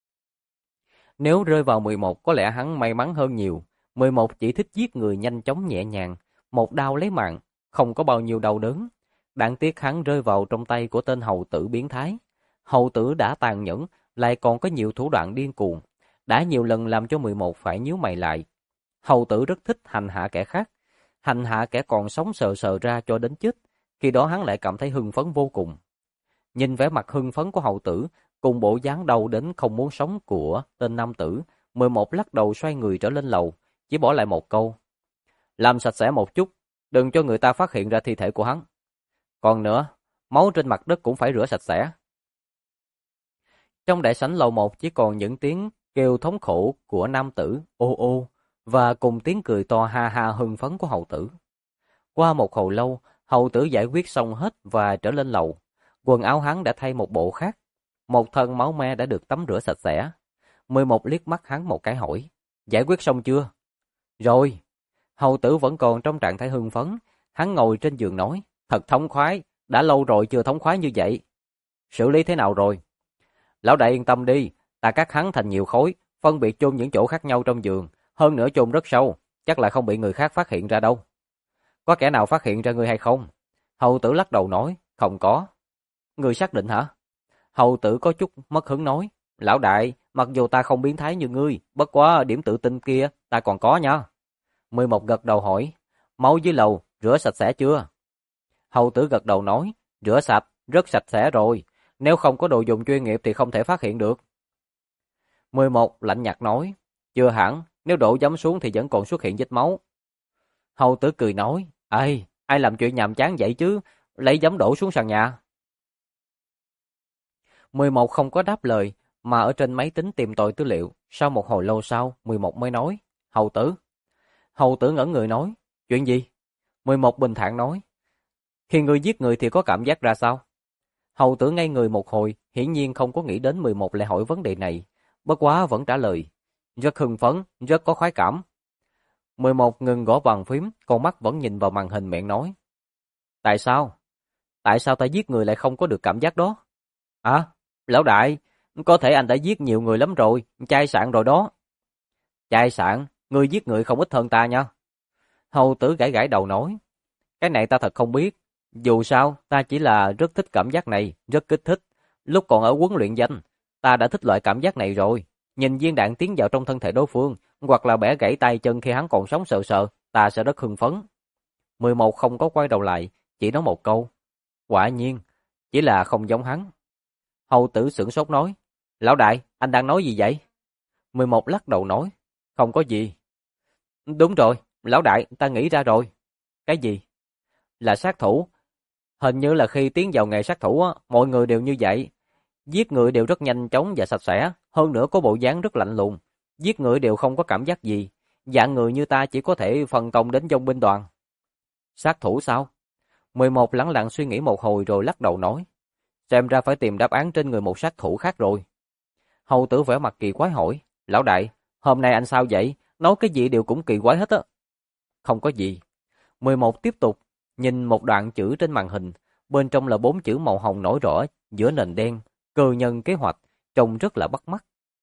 A: Nếu rơi vào 11 có lẽ hắn may mắn hơn nhiều. 11 chỉ thích giết người nhanh chóng nhẹ nhàng, một đao lấy mạng, không có bao nhiêu đau đớn. Đáng tiếc hắn rơi vào trong tay của tên hầu tử biến thái. Hầu tử đã tàn nhẫn, lại còn có nhiều thủ đoạn điên cuồng, đã nhiều lần làm cho 11 phải nhíu mày lại. Hầu tử rất thích hành hạ kẻ khác, hành hạ kẻ còn sống sờ sờ ra cho đến chết, khi đó hắn lại cảm thấy hưng phấn vô cùng. Nhìn vẻ mặt hưng phấn của hầu tử, cùng bộ dáng đau đến không muốn sống của tên nam tử, 11 lắc đầu xoay người trở lên lầu, chỉ bỏ lại một câu: làm sạch sẽ một chút, đừng cho người ta phát hiện ra thi thể của hắn. Còn nữa, máu trên mặt đất cũng phải rửa sạch sẽ. Trong đại sảnh lầu 1 chỉ còn những tiếng kêu thống khổ của nam tử ô ô và cùng tiếng cười to ha ha hưng phấn của hầu tử. Qua một hồi lâu, hầu tử giải quyết xong hết và trở lên lầu. Quần áo hắn đã thay một bộ khác, một thân máu me đã được tắm rửa sạch sẽ. 11 liếc mắt hắn một cái hỏi: giải quyết xong chưa? Rồi. Hầu tử vẫn còn trong trạng thái hưng phấn, hắn ngồi trên giường nói: thật thống khoái, đã lâu rồi chưa thống khoái như vậy. Xử lý thế nào rồi? Lão đại yên tâm đi, ta cắt hắn thành nhiều khối, phân biệt chôn những chỗ khác nhau trong giường, hơn nữa chôn rất sâu, chắc là không bị người khác phát hiện ra đâu. Có kẻ nào phát hiện ra ngươi hay không? Hầu tử lắc đầu nói: không có. Ngươi xác định hả? Hầu tử có chút mất hứng nói: lão đại, mặc dù ta không biến thái như ngươi, bất quá điểm tự tin kia ta còn có nha. 11 gật đầu hỏi: máu dưới lầu rửa sạch sẽ chưa? Hầu tử gật đầu nói: rửa sạch, rất sạch sẽ rồi, nếu không có đồ dùng chuyên nghiệp thì không thể phát hiện được. 11 lạnh nhạt nói: chưa hẳn, nếu đổ giấm xuống thì vẫn còn xuất hiện vết máu. Hầu tử cười nói: ai làm chuyện nhàm chán vậy chứ, lấy giấm đổ xuống sàn nhà. 11 không có đáp lời, mà ở trên máy tính tìm tòi tư liệu. Sau một hồi lâu sau, 11 mới nói: hầu tử. Hầu tử ngẩn người nói: chuyện gì? 11 bình thản nói: khi ngươi giết người thì có cảm giác ra sao? Hầu tử ngây người một hồi, hiển nhiên không có nghĩ đến 11 lại hỏi vấn đề này, bất quá vẫn trả lời: rất hưng phấn, rất có khoái cảm. 11 ngừng gõ bàn phím, con mắt vẫn nhìn vào màn hình miệng nói: tại sao? Tại sao ta giết người lại không có được cảm giác đó? À, lão đại, có thể anh đã giết nhiều người lắm rồi, chai sạn rồi đó. Chai sạn, ngươi giết người không ít hơn ta nha. Hầu tử gãi gãi đầu nói: cái này ta thật không biết. Dù sao, ta chỉ là rất thích cảm giác này, rất kích thích. Lúc còn ở huấn luyện danh, ta đã thích loại cảm giác này rồi. Nhìn viên đạn tiến vào trong thân thể đối phương, hoặc là bẻ gãy tay chân khi hắn còn sống sờ sờ, ta sẽ rất hưng phấn. 11 không có quay đầu lại, chỉ nói một câu: quả nhiên, chỉ là không giống hắn. Hầu tử sửng sốt nói: lão đại, anh đang nói gì vậy? 11 lắc đầu nói: không có gì. Đúng rồi, lão đại, ta nghĩ ra rồi. Cái gì? Là sát thủ. Hình như là khi tiến vào nghề sát thủ, mọi người đều như vậy. Giết người đều rất nhanh chóng và sạch sẽ, hơn nữa có bộ dáng rất lạnh lùng. Giết người đều không có cảm giác gì. Dạng người như ta chỉ có thể phân công đến dòng binh đoàn. Sát thủ sao? 11 lẳng lặng suy nghĩ một hồi rồi lắc đầu nói: xem ra phải tìm đáp án trên người một sát thủ khác rồi. Hầu tử vẻ mặt kỳ quái hỏi: lão đại, hôm nay anh sao vậy? Nói cái gì đều cũng kỳ quái hết á. Không có gì. 11 tiếp tục nhìn một đoạn chữ trên màn hình, bên trong là 4 chữ màu hồng nổi rõ giữa nền đen: cơ nhân kế hoạch, trông rất là bắt mắt.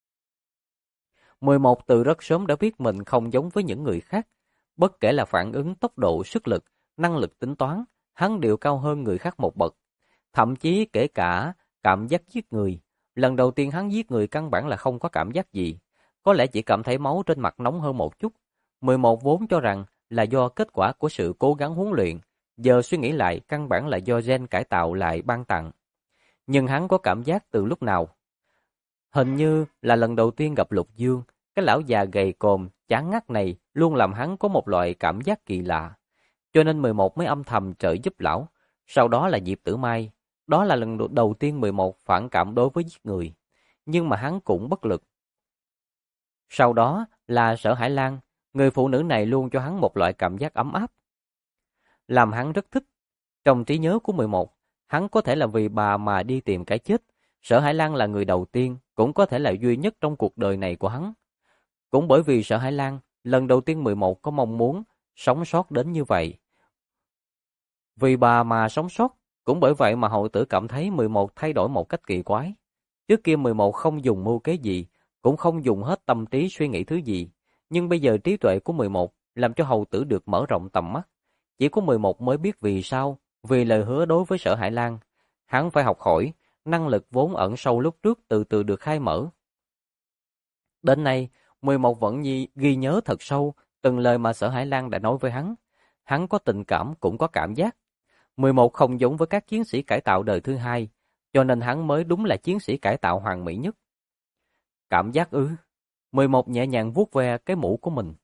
A: 11 từ rất sớm đã biết mình không giống với những người khác, bất kể là phản ứng, tốc độ, sức lực, năng lực tính toán, hắn đều cao hơn người khác một bậc. Thậm chí kể cả cảm giác giết người, lần đầu tiên hắn giết người căn bản là không có cảm giác gì. có lẽ chỉ cảm thấy máu trên mặt nóng hơn một chút. 11 vốn cho rằng là do kết quả của sự cố gắng huấn luyện, giờ suy nghĩ lại căn bản là do gen cải tạo lại ban tặng. Nhưng hắn có cảm giác từ lúc nào? Hình như là lần đầu tiên gặp Lục Dương, cái lão già gầy còm, chán ngắt này luôn làm hắn có một loại cảm giác kỳ lạ. Cho nên 11 mới âm thầm trợ giúp lão. Sau đó là Diệp Tử Mai. Đó là lần đầu tiên 11 phản cảm đối với giết người. Nhưng mà hắn cũng bất lực. Sau đó là Sở Hải Lan. Người phụ nữ này luôn cho hắn một loại cảm giác ấm áp. Làm hắn rất thích. Trong trí nhớ của 11, hắn có thể là vì bà mà đi tìm cái chết. Sở Hải Lan là người đầu tiên, cũng có thể là duy nhất trong cuộc đời này của hắn. Cũng bởi vì Sở Hải Lan, lần đầu tiên 11 có mong muốn sống sót đến như vậy. Vì bà mà sống sót, cũng bởi vậy mà hậu tử cảm thấy 11 thay đổi một cách kỳ quái. Trước kia 11 không dùng mưu kế gì, cũng không dùng hết tâm trí suy nghĩ thứ gì. Nhưng bây giờ trí tuệ của 11 làm cho hậu tử được mở rộng tầm mắt. Chỉ có 11 mới biết vì sao, vì lời hứa đối với Sở Hải Lan. Hắn phải học hỏi, năng lực vốn ẩn sâu lúc trước từ từ được khai mở. Đến nay, 11 vẫn ghi nhớ thật sâu từng lời mà Sở Hải Lan đã nói với hắn. Hắn có tình cảm cũng có cảm giác. 11 không giống với các chiến sĩ cải tạo đời thứ hai, cho nên hắn mới đúng là chiến sĩ cải tạo hoàn mỹ nhất. Cảm giác ư? 11 nhẹ nhàng vuốt ve cái mũ của mình.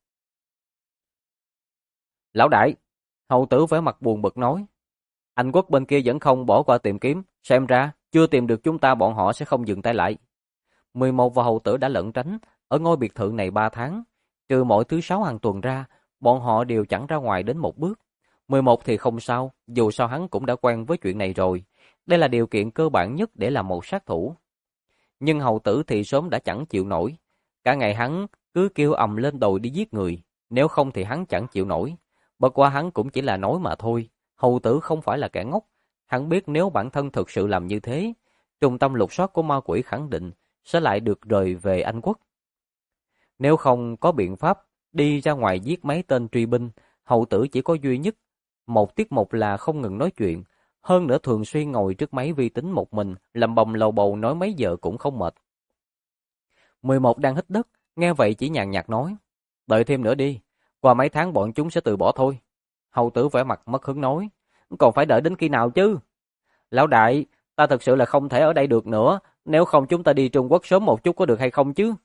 A: Lão đại, hầu tử vẻ mặt buồn bực nói. Anh Quốc bên kia vẫn không bỏ qua tìm kiếm, xem ra chưa tìm được chúng ta bọn họ sẽ không dừng tay lại. 11 và hầu tử đã lẩn tránh ở ngôi biệt thự này 3 tháng, trừ mỗi thứ 6 hàng tuần ra, bọn họ đều chẳng ra ngoài đến một bước. 11 thì không sao, dù sao hắn cũng đã quen với chuyện này rồi. Đây là điều kiện cơ bản nhất để làm một sát thủ. Nhưng hầu tử thì sớm đã chẳng chịu nổi. Cả ngày hắn cứ kêu ầm lên đồi đi giết người, nếu không thì hắn chẳng chịu nổi. Bất quá hắn cũng chỉ là nói mà thôi. Hầu tử không phải là kẻ ngốc. Hắn biết nếu bản thân thực sự làm như thế, trung tâm lục soát của ma quỷ khẳng định sẽ lại được rời về Anh Quốc. Nếu không có biện pháp đi ra ngoài giết mấy tên truy binh, hầu tử chỉ có duy nhất một tiết mục là không ngừng nói chuyện, hơn nữa thường xuyên ngồi trước máy vi tính một mình, lầm bầm lầu bầu nói mấy giờ cũng không mệt. 11 đang hít đất, nghe vậy chỉ nhàn nhạt nói, đợi thêm nữa đi, qua mấy tháng bọn chúng sẽ từ bỏ thôi. Hầu tử vẻ mặt mất hứng nói, còn phải đợi đến khi nào chứ? Lão đại, ta thật sự là không thể ở đây được nữa, nếu không chúng ta đi Trung Quốc sớm một chút có được hay không chứ?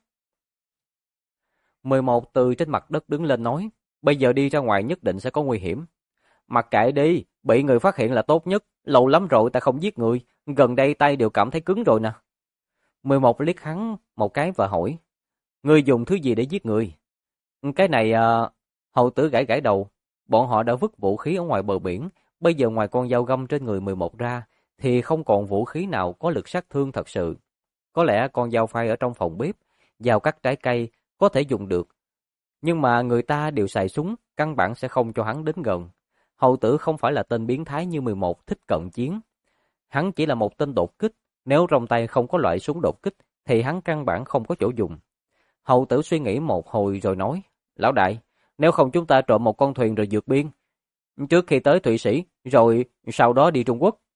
A: 11 từ trên mặt đất đứng lên nói, bây giờ đi ra ngoài nhất định sẽ có nguy hiểm. Mặc kệ đi, bị người phát hiện là tốt nhất, lâu lắm rồi ta không giết người, gần đây tay đều cảm thấy cứng rồi nè. 11 liếc hắn một cái và hỏi, ngươi dùng thứ gì để giết người? Cái này hầu tử gãi gãi đầu, bọn họ đã vứt vũ khí ở ngoài bờ biển, bây giờ ngoài con dao găm trên người 11 ra, thì không còn vũ khí nào có lực sát thương thật sự. Có lẽ con dao phay ở trong phòng bếp, dao cắt trái cây có thể dùng được, nhưng mà người ta đều xài súng, căn bản sẽ không cho hắn đến gần. Hầu tử không phải là tên biến thái như 11 thích cận chiến. Hắn chỉ là một tên đột kích, nếu trong tay không có loại súng đột kích thì hắn căn bản không có chỗ dùng. Hầu tử suy nghĩ một hồi rồi nói, lão đại, nếu không chúng ta trộm một con thuyền rồi vượt biên, trước khi tới Thụy Sĩ, rồi sau đó đi Trung Quốc.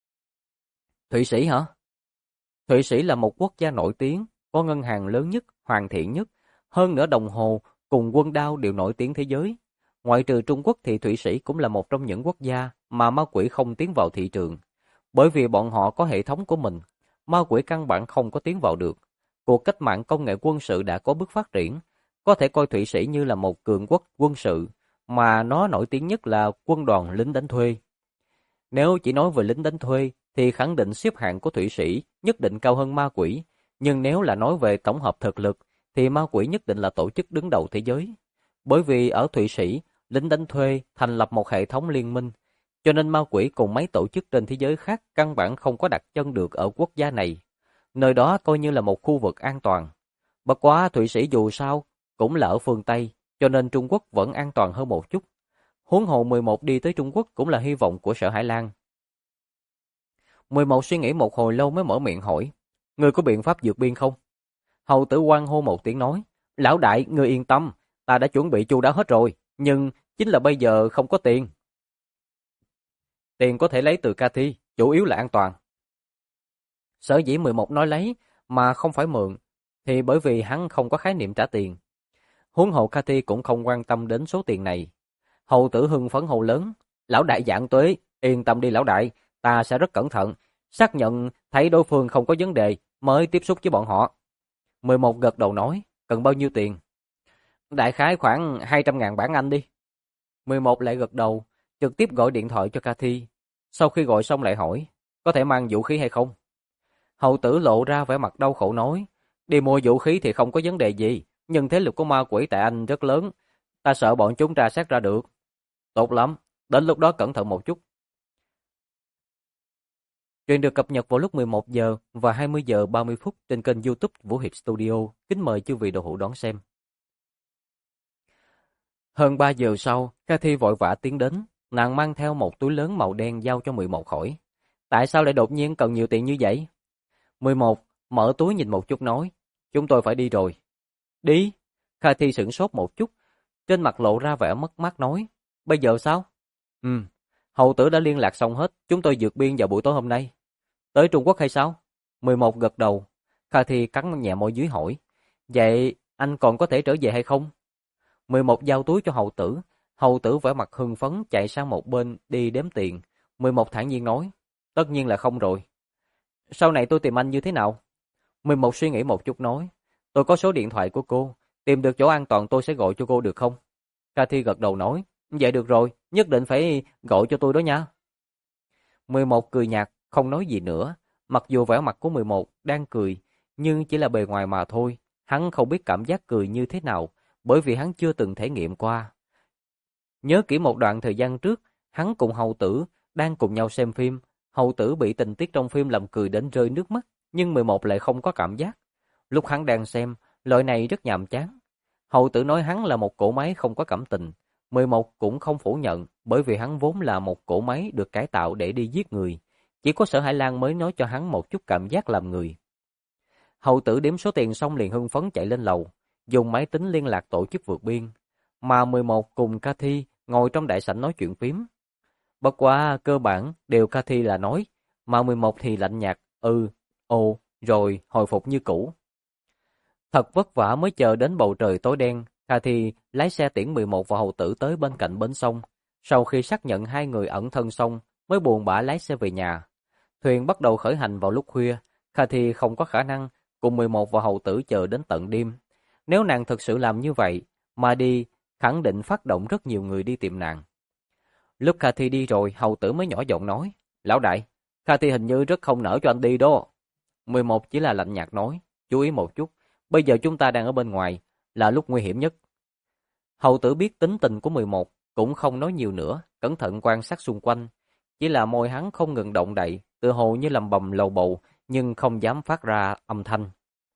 A: Thụy Sĩ hả? Thụy Sĩ là một quốc gia nổi tiếng, có ngân hàng lớn nhất, hoàn thiện nhất, hơn nữa đồng hồ cùng quân đao đều nổi tiếng thế giới. Ngoại trừ Trung Quốc thì Thụy Sĩ cũng là một trong những quốc gia mà ma quỷ không tiến vào thị trường. Bởi vì bọn họ có hệ thống của mình, ma quỷ căn bản không có tiến vào được. Cuộc cách mạng công nghệ quân sự đã có bước phát triển, có thể coi Thụy Sĩ như là một cường quốc quân sự, mà nó nổi tiếng nhất là quân đoàn lính đánh thuê. Nếu chỉ nói về lính đánh thuê, thì khẳng định xếp hạng của Thụy Sĩ nhất định cao hơn ma quỷ, nhưng nếu là nói về tổng hợp thực lực, thì ma quỷ nhất định là tổ chức đứng đầu thế giới. Bởi vì ở Thụy Sĩ, lính đánh thuê thành lập một hệ thống liên minh, cho nên ma quỷ cùng mấy tổ chức trên thế giới khác căn bản không có đặt chân được ở quốc gia này. Nơi đó coi như là một khu vực an toàn. Bất quá Thụy Sĩ dù sao cũng là ở phương Tây, cho nên Trung Quốc vẫn an toàn hơn một chút. Huống hồ 11 đi tới Trung Quốc cũng là hy vọng của Sở Hải Lan. 11 suy nghĩ một hồi lâu mới mở miệng hỏi, ngươi có biện pháp vượt biên không? Hầu tử Quang hô một tiếng nói, lão đại, ngươi yên tâm, ta đã chuẩn bị chu đáo hết rồi, nhưng chính là bây giờ không có tiền. Tiền có thể lấy từ Cathy, chủ yếu là an toàn. Sở dĩ 11 nói lấy mà không phải mượn, thì bởi vì hắn không có khái niệm trả tiền. Huống hồ Cathy cũng không quan tâm đến số tiền này. Hầu tử hưng phấn hô lớn, lão đại vạn tuế, yên tâm đi lão đại, ta sẽ rất cẩn thận, xác nhận thấy đối phương không có vấn đề mới tiếp xúc với bọn họ. 11 gật đầu nói, cần bao nhiêu tiền? Đại khái khoảng 200.000 bảng Anh đi. 11 lại gật đầu, trực tiếp gọi điện thoại cho Cathy. Sau khi gọi xong lại hỏi, có thể mang vũ khí hay không? Hầu tử lộ ra vẻ mặt đau khổ nói, đi mua vũ khí thì không có vấn đề gì, nhưng thế lực của ma quỷ tại Anh rất lớn, ta sợ bọn chúng tra xét ra được. Tốt lắm, đến lúc đó cẩn thận một chút. Truyện được cập nhật vào lúc 11 giờ và 20 giờ 30 phút trên kênh YouTube Vũ Hiệp Studio. Kính mời chư vị đồ hữu đón xem. Hơn 3 giờ sau, Cathy vội vã tiến đến, nàng mang theo một túi lớn màu đen giao cho 11 hỏi. Tại sao lại đột nhiên cần nhiều tiền như vậy? 11 mở túi nhìn một chút nói, chúng tôi phải đi rồi. Đi? Cathy sửng sốt một chút, trên mặt lộ ra vẻ mất mát nói, bây giờ sao? Hầu tử đã liên lạc xong hết, chúng tôi vượt biên vào buổi tối hôm nay. Tới Trung Quốc hay sao? 11 gật đầu. Cathy cắn nhẹ môi dưới hỏi, vậy anh còn có thể trở về hay không? 11 giao túi cho hầu tử vẻ mặt hưng phấn chạy sang một bên đi đếm tiền. 11 thản nhiên nói, tất nhiên là không rồi. Sau này tôi tìm anh như thế nào? 11 suy nghĩ một chút nói, tôi có số điện thoại của cô, tìm được chỗ an toàn tôi sẽ gọi cho cô được không? Cathy gật đầu nói, vậy được rồi, nhất định phải gọi cho tôi đó nha. 11 cười nhạt, không nói gì nữa, mặc dù vẻ mặt của 11 đang cười, nhưng chỉ là bề ngoài mà thôi, hắn không biết cảm giác cười như thế nào, bởi vì hắn chưa từng thể nghiệm qua. Nhớ kỹ một đoạn thời gian trước, hắn cùng hầu tử đang cùng nhau xem phim, hầu tử bị tình tiết trong phim làm cười đến rơi nước mắt, nhưng 11 lại không có cảm giác. Lúc hắn đang xem, loại này rất nhàm chán. Hầu tử nói hắn là một cỗ máy không có cảm tình, 11 cũng không phủ nhận, bởi vì hắn vốn là một cỗ máy được cải tạo để đi giết người, chỉ có Sở Hải Lan mới nói cho hắn một chút cảm giác làm người. Hầu tử đếm số tiền xong liền hưng phấn chạy lên lầu, dùng máy tính liên lạc tổ chức vượt biên, mà 11 cùng Cathy ngồi trong đại sảnh nói chuyện phím. Bất quá cơ bản đều Cathy là nói, mà 11 thì lạnh nhạt, ồ, rồi hồi phục như cũ. Thật vất vả mới chờ đến bầu trời tối đen, Cathy lái xe tiễn 11 và hầu tử tới bên cạnh bến sông. Sau khi xác nhận hai người ẩn thân xong, mới buồn bã lái xe về nhà. Thuyền bắt đầu khởi hành vào lúc khuya, Cathy không có khả năng cùng 11 và hầu tử chờ đến tận đêm. Nếu nàng thực sự làm như vậy, mà đi, khẳng định phát động rất nhiều người đi tìm nàng. Lúc Cathy đi rồi, hầu tử mới nhỏ giọng nói, lão đại, Cathy hình như rất không nỡ cho anh đi đó. 11 chỉ là lạnh nhạt nói, chú ý một chút, bây giờ chúng ta đang ở bên ngoài, là lúc nguy hiểm nhất. Hầu tử biết tính tình của 11, cũng không nói nhiều nữa, cẩn thận quan sát xung quanh. Chỉ là môi hắn không ngừng động đậy, tựa hồ như lầm bầm lầu bầu, nhưng không dám phát ra âm thanh.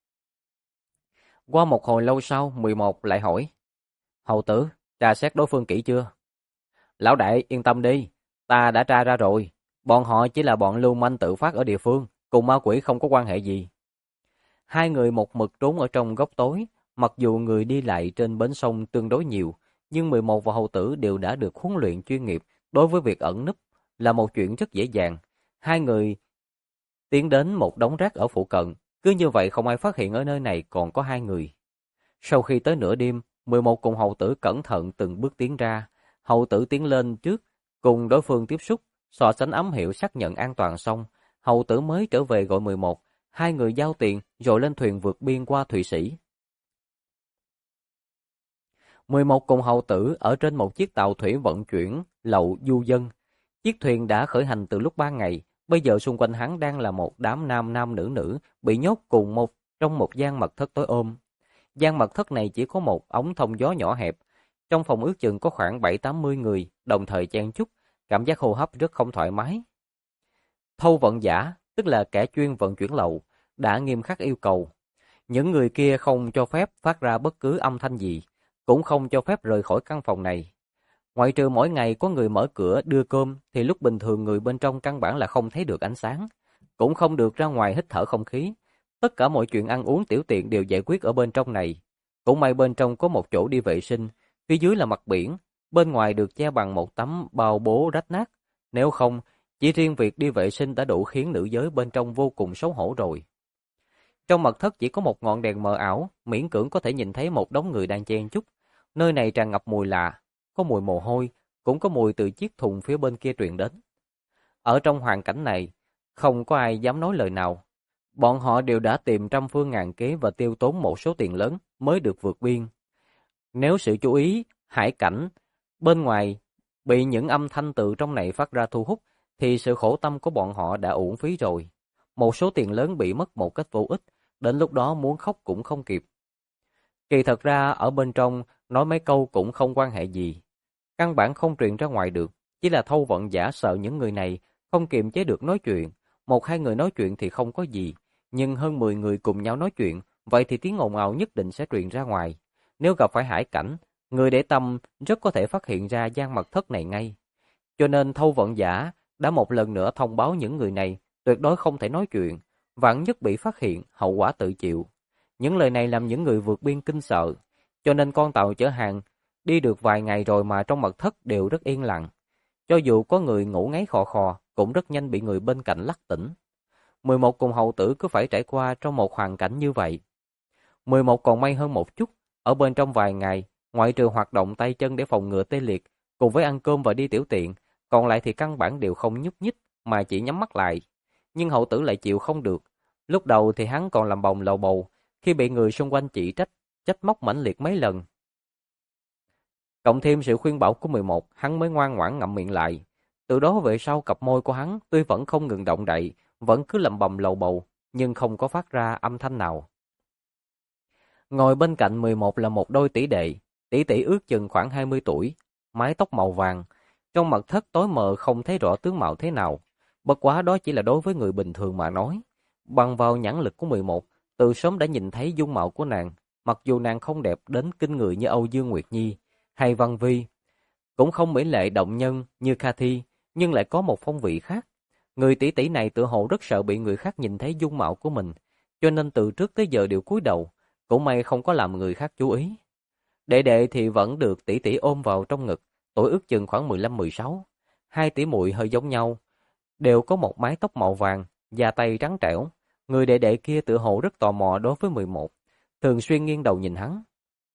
A: Qua một hồi lâu sau, 11 lại hỏi, hầu tử, tra xét đối phương kỹ chưa? Lão đại, yên tâm đi, ta đã tra ra rồi, bọn họ chỉ là bọn lưu manh tự phát ở địa phương, cùng ma quỷ không có quan hệ gì. Hai người một mực trốn ở trong góc tối, mặc dù người đi lại trên bến sông tương đối nhiều, nhưng 11 và hầu tử đều đã được huấn luyện chuyên nghiệp đối với việc ẩn núp, là một chuyện rất dễ dàng. Hai người tiến đến một đống rác ở phụ cận, cứ như vậy không ai phát hiện ở nơi này còn có hai người. Sau khi tới nửa đêm, 11 cùng hầu tử cẩn thận từng bước tiến ra, hầu tử tiến lên trước, cùng đối phương tiếp xúc, so sánh ám hiệu xác nhận an toàn xong, hầu tử mới trở về gọi 11, hai người giao tiền rồi lên thuyền vượt biên qua Thụy Sĩ. 11 cùng hầu tử ở trên một chiếc tàu thủy vận chuyển lậu du dân. Chiếc thuyền đã khởi hành từ lúc 3 ngày, bây giờ xung quanh hắn đang là một đám nam nam nữ nữ bị nhốt cùng trong một gian mật thất tối ôm. Gian mật thất này chỉ có một ống thông gió nhỏ hẹp, trong phòng ước chừng có khoảng 7-80 người, đồng thời chen chúc, cảm giác hô hấp rất không thoải mái. Thâu vận giả, tức là kẻ chuyên vận chuyển lậu, đã nghiêm khắc yêu cầu. Những người kia không cho phép phát ra bất cứ âm thanh gì, cũng không cho phép rời khỏi căn phòng này. Ngoại trừ mỗi ngày có người mở cửa đưa cơm, thì lúc bình thường người bên trong căn bản là không thấy được ánh sáng, cũng không được ra ngoài hít thở không khí. Tất cả mọi chuyện ăn uống tiểu tiện đều giải quyết ở bên trong này. Cũng may bên trong có một chỗ đi vệ sinh, phía dưới là mặt biển, bên ngoài được che bằng một tấm bao bố rách nát. Nếu không, chỉ riêng việc đi vệ sinh đã đủ khiến nữ giới bên trong vô cùng xấu hổ rồi. Trong mật thất chỉ có một ngọn đèn mờ ảo, miễn cưỡng có thể nhìn thấy một đống người đang chen chúc. Nơi này tràn ngập mùi lạ, có mùi mồ hôi, cũng có mùi từ chiếc thùng phía bên kia truyền đến. Ở trong hoàn cảnh này, không có ai dám nói lời nào. Bọn họ đều đã tìm trăm phương ngàn kế và tiêu tốn một số tiền lớn mới được vượt biên. Nếu sự chú ý, hải cảnh bên ngoài bị những âm thanh từ trong này phát ra thu hút, thì sự khổ tâm của bọn họ đã uổng phí rồi. Một số tiền lớn bị mất một cách vô ích, đến lúc đó muốn khóc cũng không kịp. Kỳ thật ra ở bên trong nói mấy câu cũng không quan hệ gì. Căn bản không truyền ra ngoài được, chỉ là Thâu Vận Giả sợ những người này không kiềm chế được nói chuyện. Một hai người nói chuyện thì không có gì, nhưng hơn 10 người cùng nhau nói chuyện, vậy thì tiếng ồn ào nhất định sẽ truyền ra ngoài. Nếu gặp phải hải cảnh, người để tâm rất có thể phát hiện ra gian mật thất này ngay. Cho nên Thâu Vận Giả đã một lần nữa thông báo những người này tuyệt đối không thể nói chuyện, vạn nhất bị phát hiện, hậu quả tự chịu. Những lời này làm những người vượt biên kinh sợ, cho nên con tàu chở hàng đi được vài ngày rồi mà trong mật thất đều rất yên lặng. Cho dù có người ngủ ngáy khò khò, cũng rất nhanh bị người bên cạnh lắc tỉnh. 11 cùng hầu tử cứ phải trải qua trong một hoàn cảnh như vậy. 11 còn may hơn một chút, ở bên trong vài ngày, ngoại trừ hoạt động tay chân để phòng ngừa tê liệt, cùng với ăn cơm và đi tiểu tiện, còn lại thì căn bản đều không nhúc nhích mà chỉ nhắm mắt lại. Nhưng hậu tử lại chịu không được. Lúc đầu thì hắn còn làm bồng lầu bầu, khi bị người xung quanh chỉ trách, trách móc mãnh liệt mấy lần. Cộng thêm sự khuyên bảo của 11, hắn mới ngoan ngoãn ngậm miệng lại. Từ đó về sau cặp môi của hắn tuy vẫn không ngừng động đậy, vẫn cứ lẩm bẩm lầu bầu, nhưng không có phát ra âm thanh nào. Ngồi bên cạnh 11 là một đôi tỷ đệ, tỷ tỷ ước chừng khoảng 20 tuổi, mái tóc màu vàng. Trong mật thất tối mờ không thấy rõ tướng mạo thế nào, bất quá đó chỉ là đối với người bình thường mà nói. Bằng vào nhãn lực của 11, từ sớm đã nhìn thấy dung mạo của nàng, mặc dù nàng không đẹp đến kinh người như Âu Dương Nguyệt Nhi hay Văn Vi, cũng không mỹ lệ động nhân như Cathy, nhưng lại có một phong vị khác. Người tỷ tỷ này tựa hồ rất sợ bị người khác nhìn thấy dung mạo của mình, cho nên từ trước tới giờ đều cúi đầu, cũng may không có làm người khác chú ý. Đệ đệ thì vẫn được tỷ tỷ ôm vào trong ngực, tuổi ước chừng khoảng 15-16. Hai tỷ muội hơi giống nhau, đều có một mái tóc màu vàng, da tay trắng trẻo. Người đệ đệ kia tựa hồ rất tò mò đối với 11, thường xuyên nghiêng đầu nhìn hắn.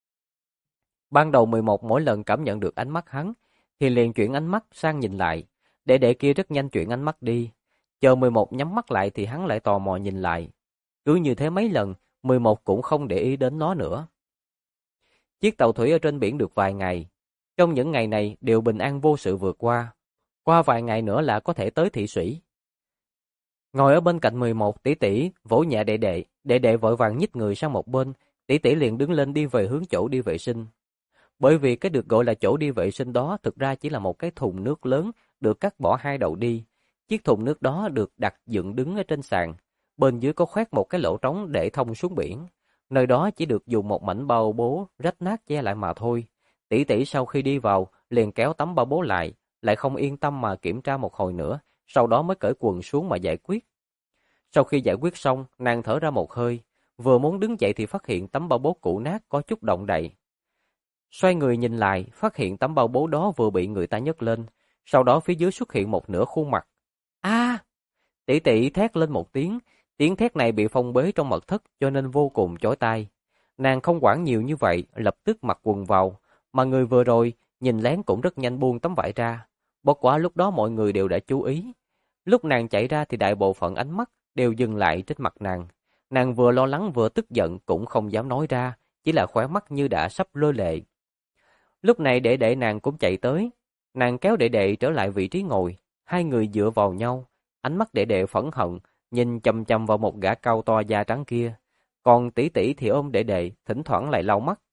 A: Ban đầu 11 mỗi lần cảm nhận được ánh mắt hắn, thì liền chuyển ánh mắt sang nhìn lại. Đệ đệ kia rất nhanh chuyển ánh mắt đi. Chờ 11 nhắm mắt lại thì hắn lại tò mò nhìn lại. Cứ như thế mấy lần, 11 cũng không để ý đến nó nữa. Chiếc tàu thủy ở trên biển được vài ngày. Trong những ngày này đều bình an vô sự vượt qua. Qua vài ngày nữa là có thể tới Thị Xủy. Ngồi ở bên cạnh 11, tỷ tỷ vỗ nhẹ đệ đệ vội vàng nhích người sang một bên, tỷ tỷ liền đứng lên đi về hướng chỗ đi vệ sinh. Bởi vì cái được gọi là chỗ đi vệ sinh đó thực ra chỉ là một cái thùng nước lớn được cắt bỏ hai đầu đi. Chiếc thùng nước đó được đặt dựng đứng ở trên sàn, bên dưới có khoét một cái lỗ trống để thông xuống biển. Nơi đó chỉ được dùng một mảnh bao bố rách nát che lại mà thôi. Tỷ tỷ sau khi đi vào liền kéo tấm bao bố lại không yên tâm mà kiểm tra một hồi nữa, sau đó mới cởi quần xuống mà giải quyết. Sau khi giải quyết xong, nàng thở ra một hơi, vừa muốn đứng dậy thì phát hiện tấm bao bố cũ nát có chút động đậy. Xoay người nhìn lại, phát hiện tấm bao bố đó vừa bị người ta nhấc lên, sau đó phía dưới xuất hiện một nửa khuôn mặt. A! Tỷ tỷ thét lên một tiếng, tiếng thét này bị phong bế trong mật thất cho nên vô cùng chói tai. Nàng không quản nhiều như vậy, lập tức mặc quần vào, mà người vừa rồi nhìn lén cũng rất nhanh buông tấm vải ra. Bất quá lúc đó mọi người đều đã chú ý. Lúc nàng chạy ra thì đại bộ phận ánh mắt đều dừng lại trên mặt nàng. Nàng vừa lo lắng vừa tức giận cũng không dám nói ra, chỉ là khóe mắt như đã sắp rơi lệ. Lúc này đệ đệ nàng cũng chạy tới, nàng kéo đệ đệ trở lại vị trí ngồi, hai người dựa vào nhau, ánh mắt đệ đệ phẫn hận, nhìn chằm chằm vào một gã cao to da trắng kia, còn tỷ tỷ thì ôm đệ đệ, thỉnh thoảng lại lau mắt.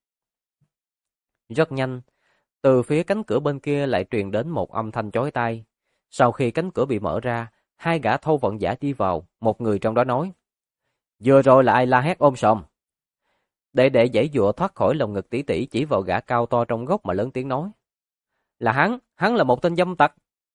A: Rất nhanh, từ phía cánh cửa bên kia lại truyền đến một âm thanh chói tai. Sau khi cánh cửa bị mở ra, hai gã thâu vận giả đi vào, một người trong đó nói: "Vừa rồi là ai la hét ôm sòm?" Đệ đệ giãy giụa thoát khỏi lồng ngực tỷ tỷ, chỉ vào gã cao to trong góc mà lớn tiếng nói: "Là hắn là một tên dâm tặc."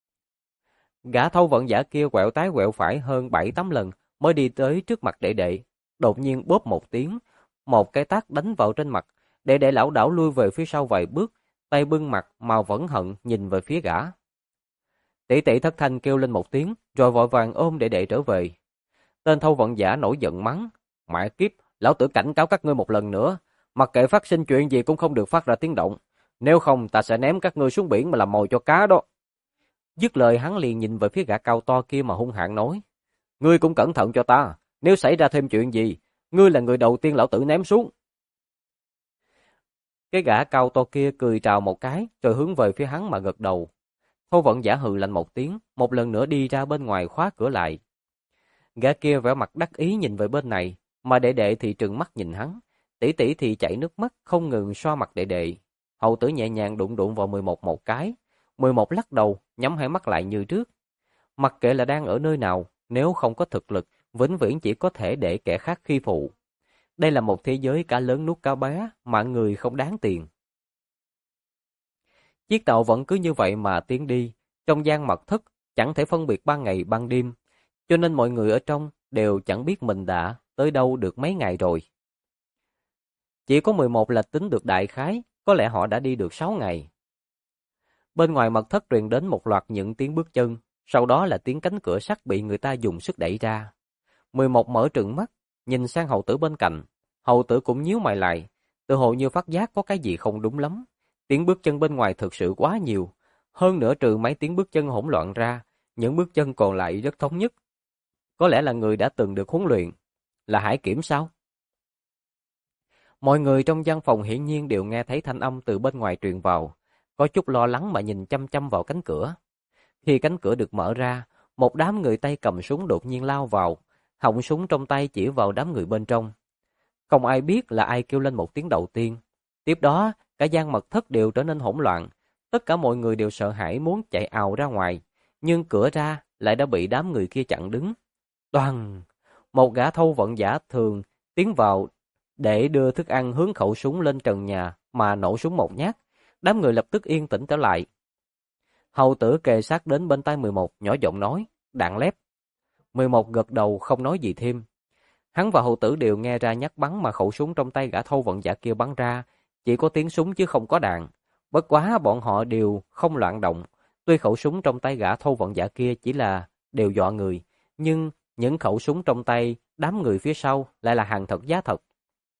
A: Gã thâu vận giả kia quẹo trái quẹo phải hơn 7-8 lần mới đi tới trước mặt đệ đệ, đột nhiên bóp một tiếng, một cái tát đánh vào trên mặt, đệ đệ lảo đảo lui về phía sau vài bước, tay bưng mặt mà vẫn hận nhìn về phía gã. Tỷ tỷ thất thanh kêu lên một tiếng, rồi vội vàng ôm đệ đệ trở về. Tên thâu vận giả nổi giận mắng: Mẹ kiếp, lão tử cảnh cáo các ngươi một lần nữa, mặc kệ phát sinh chuyện gì cũng không được phát ra tiếng động, nếu không ta sẽ ném các ngươi xuống biển mà làm mồi cho cá đó. Dứt lời hắn liền nhìn về phía gã cao to kia mà hung hãn nói, ngươi cũng cẩn thận cho ta, nếu xảy ra thêm chuyện gì, ngươi là người đầu tiên lão tử ném xuống. Cái gã cao to kia cười chào một cái, rồi hướng về phía hắn mà gật đầu. Thô Vận Giả hừ lạnh một tiếng, một lần nữa đi ra bên ngoài khóa cửa lại. Gã kia vẻ mặt đắc ý nhìn về bên này, mà đệ đệ thì trừng mắt nhìn hắn, tỷ tỷ thì chảy nước mắt không ngừng xoa mặt đệ đệ. Hầu tử nhẹ nhàng đụng đụng vào 11 một cái, 11 lắc đầu, nhắm hai mắt lại như trước. Mặc kệ là đang ở nơi nào, nếu không có thực lực, vĩnh viễn chỉ có thể để kẻ khác khi phụ. Đây là một thế giới cá lớn nuốt cá bé, mạng người không đáng tiền. Chiếc tàu vẫn cứ như vậy mà tiến đi, trong gian mật thất, chẳng thể phân biệt ban ngày ban đêm, cho nên mọi người ở trong đều chẳng biết mình đã tới đâu được mấy ngày rồi. Chỉ có 11 là tính được đại khái, có lẽ họ đã đi được 6 ngày. Bên ngoài mật thất truyền đến một loạt những tiếng bước chân, sau đó là tiếng cánh cửa sắt bị người ta dùng sức đẩy ra. 11 mở trừng mắt, nhìn sang hầu tử bên cạnh. Hầu tử cũng nhíu mày lại, tự hồ như phát giác có cái gì không đúng lắm. Tiếng bước chân bên ngoài thực sự quá nhiều, hơn nữa trừ mấy tiếng bước chân hỗn loạn ra, những bước chân còn lại rất thống nhất. Có lẽ là người đã từng được huấn luyện. Là Hải Kiểm sao? Mọi người trong văn phòng hiển nhiên đều nghe thấy thanh âm từ bên ngoài truyền vào, có chút lo lắng mà nhìn chăm chăm vào cánh cửa. Khi cánh cửa được mở ra, một đám người tay cầm súng đột nhiên lao vào, họng súng trong tay chỉ vào đám người bên trong. Không ai biết là ai kêu lên một tiếng đầu tiên. Tiếp đó, cả gian mật thất đều trở nên hỗn loạn, tất cả mọi người đều sợ hãi muốn chạy ào ra ngoài, nhưng cửa ra lại đã bị đám người kia chặn đứng. Toằng! Một gã thâu vận giả thường tiến vào để đưa thức ăn hướng khẩu súng lên trần nhà mà nổ súng một nhát. Đám người lập tức yên tĩnh trở lại. Hầu tử kề sát đến bên tai 11 nhỏ giọng nói, đạn lép. 11 gật đầu không nói gì thêm. Hắn và hầu tử đều nghe ra nhát bắn mà khẩu súng trong tay gã thâu vận giả kia bắn ra, chỉ có tiếng súng chứ không có đạn. Bất quá bọn họ đều không loạn động. Tuy khẩu súng trong tay gã thâu vận giả kia chỉ là đều dọa người, nhưng những khẩu súng trong tay đám người phía sau lại là hàng thật giá thật.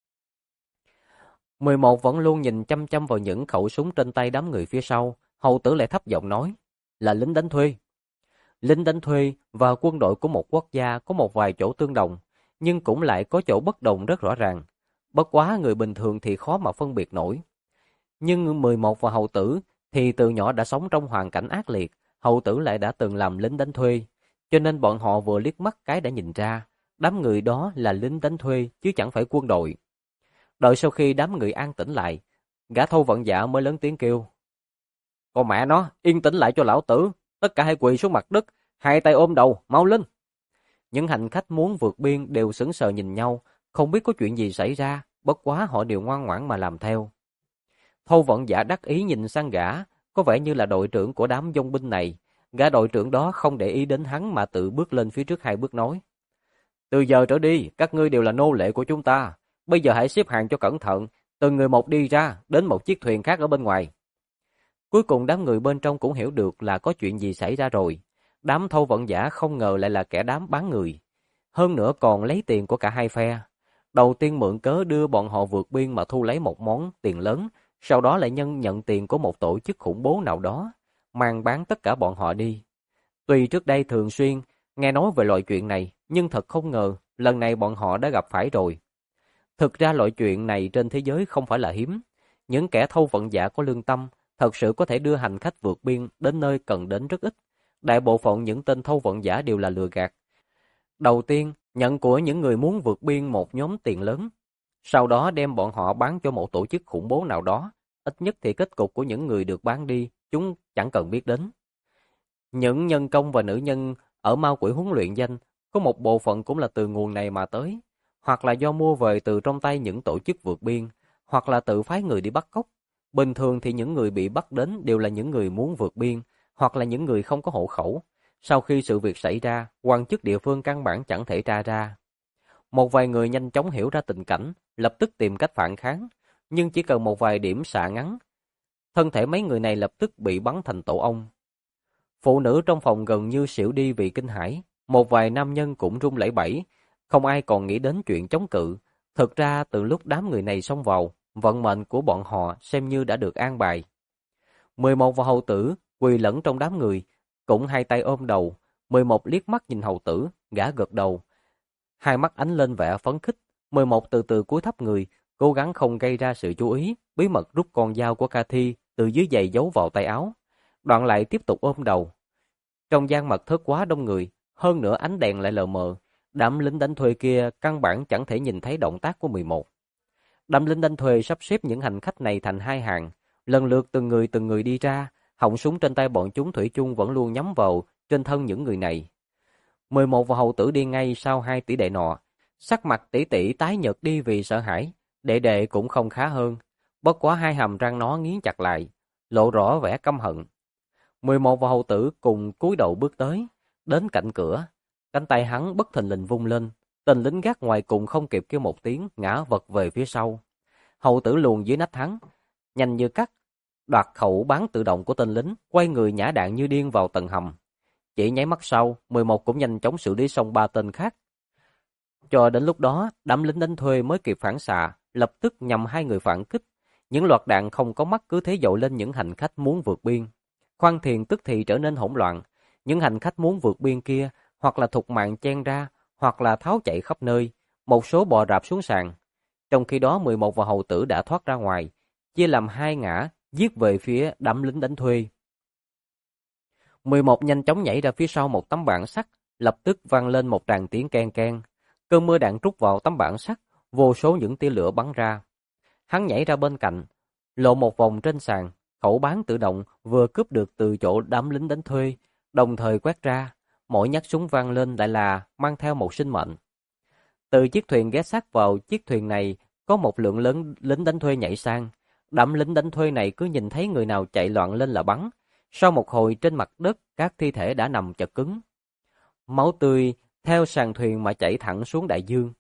A: 11 vẫn luôn nhìn chăm chăm vào những khẩu súng trên tay đám người phía sau, hầu tử lại thấp giọng nói, là lính đánh thuê. Lính đánh thuê và quân đội của một quốc gia có một vài chỗ tương đồng, nhưng cũng lại có chỗ bất đồng rất rõ ràng. Bất quá người bình thường thì khó mà phân biệt nổi. Nhưng 11 và hầu tử thì từ nhỏ đã sống trong hoàn cảnh ác liệt, hầu tử lại đã từng làm lính đánh thuê, cho nên bọn họ vừa liếc mắt cái đã nhìn ra, đám người đó là lính đánh thuê chứ chẳng phải quân đội. Đợi sau khi đám người an tĩnh lại, gã thâu vận giả mới lớn tiếng kêu. Con mẹ nó, yên tĩnh lại cho lão tử, tất cả hãy quỳ xuống mặt đất, hai tay ôm đầu, mau lên. Những hành khách muốn vượt biên đều sững sờ nhìn nhau, không biết có chuyện gì xảy ra, bất quá họ đều ngoan ngoãn mà làm theo. Thâu vận giả đắc ý nhìn sang gã, có vẻ như là đội trưởng của đám dông binh này. Gã đội trưởng đó không để ý đến hắn mà tự bước lên phía trước 2 bước nói. Từ giờ trở đi, các ngươi đều là nô lệ của chúng ta. Bây giờ hãy xếp hàng cho cẩn thận, từng người một đi ra, đến một chiếc thuyền khác ở bên ngoài. Cuối cùng đám người bên trong cũng hiểu được là có chuyện gì xảy ra rồi. Đám thâu vận giả không ngờ lại là kẻ đám bán người. Hơn nữa còn lấy tiền của cả hai phe. Đầu tiên mượn cớ đưa bọn họ vượt biên mà thu lấy một món tiền lớn, sau đó lại nhận tiền của một tổ chức khủng bố nào đó, mang bán tất cả bọn họ đi. Tuy trước đây thường xuyên nghe nói về loại chuyện này, nhưng thật không ngờ lần này bọn họ đã gặp phải rồi. Thực ra loại chuyện này trên thế giới không phải là hiếm. Những kẻ thâu vận giả có lương tâm thật sự có thể đưa hành khách vượt biên đến nơi cần đến rất ít. Đại bộ phận những tên thâu vận giả đều là lừa gạt. Đầu tiên, nhận của những người muốn vượt biên một nhóm tiền lớn, sau đó đem bọn họ bán cho một tổ chức khủng bố nào đó. Ít nhất thì kết cục của những người được bán đi, chúng chẳng cần biết đến. Những nhân công và nữ nhân ở ma quỷ huấn luyện danh, có một bộ phận cũng là từ nguồn này mà tới, hoặc là do mua về từ trong tay những tổ chức vượt biên, hoặc là tự phái người đi bắt cóc. Bình thường thì những người bị bắt đến đều là những người muốn vượt biên, hoặc là những người không có hộ khẩu. Sau khi sự việc xảy ra, quan chức địa phương căn bản chẳng thể tra ra. Một vài người nhanh chóng hiểu ra tình cảnh, lập tức tìm cách phản kháng, nhưng chỉ cần một vài điểm xạ ngắn, thân thể mấy người này lập tức bị bắn thành tổ ong. Phụ nữ trong phòng gần như xỉu đi vì kinh hãi, một vài nam nhân cũng run lẩy bẩy, Không ai còn nghĩ đến chuyện chống cự. Thực ra từ lúc đám người này xông vào, vận mệnh của bọn họ xem như đã được an bài. 11 và hầu tử quỳ lẫn trong đám người, cũng hai tay ôm đầu. 11 liếc mắt nhìn hầu tử, gã gật đầu. Hai mắt ánh lên vẻ phấn khích. 11 từ từ cúi thấp người, cố gắng không gây ra sự chú ý, bí mật rút con dao của Cathy từ dưới giày giấu vào tay áo. Đoạn lại tiếp tục ôm đầu. Trong gian mật thất quá đông người, hơn nữa ánh đèn lại lờ mờ, đám lính đánh thuê kia căn bản chẳng thể nhìn thấy động tác của 11. Đám lính đánh thuê sắp xếp những hành khách này thành hai hàng, lần lượt từng người đi ra, họng súng trên tay bọn chúng thủy chung vẫn luôn nhắm vào trên thân những người này. 11 và hầu tử đi ngay sau hai tỷ đệ nọ, sắc mặt tỷ tỷ tái nhợt đi vì sợ hãi, đệ đệ cũng không khá hơn, bất quá hai hàm răng nó nghiến chặt lại, lộ rõ vẻ căm hận. 11 và hầu tử cùng cúi đầu bước tới, đến cạnh cửa, cánh tay hắn bất thình lình vung lên, tên lính gác ngoài cùng không kịp kêu một tiếng, ngã vật về phía sau. Hầu tử luồn dưới nách hắn, nhanh như cắt, đoạt khẩu bắn tự động của tên lính, quay người nhả đạn như điên vào tầng hầm. Chỉ nháy mắt sau, 11 cũng nhanh chóng xử lý xong ba tên khác. Cho đến lúc đó, đám lính đánh thuê mới kịp phản xạ, lập tức nhằm hai người phản kích. Những loạt đạn không có mắt cứ thế dội lên những hành khách muốn vượt biên. Khoang thuyền tức thì trở nên hỗn loạn. Những hành khách muốn vượt biên kia, hoặc là thục mạng chen ra, hoặc là tháo chạy khắp nơi. Một số bò rạp xuống sàn. Trong khi đó 11 và hầu tử đã thoát ra ngoài, chia làm hai ngã, giết về phía đám lính đánh thuê. 11 nhanh chóng nhảy ra phía sau một tấm bảng sắt, lập tức vang lên một tràng tiếng keng keng. Cơn mưa đạn trút vào tấm bảng sắt, vô số những tia lửa bắn ra. Hắn nhảy ra bên cạnh, lộ một vòng trên sàn, khẩu bán tự động vừa cướp được từ chỗ đám lính đánh thuê, đồng thời quét ra, mỗi nhát súng vang lên lại là mang theo một sinh mệnh. Từ chiếc thuyền ghé sát vào chiếc thuyền này, có một lượng lớn lính đánh thuê nhảy sang. Đám lính đánh thuê này cứ nhìn thấy người nào chạy loạn lên là bắn. Sau một hồi trên mặt đất, các thi thể đã nằm chật cứng. Máu tươi theo sàn thuyền mà chảy thẳng xuống đại dương.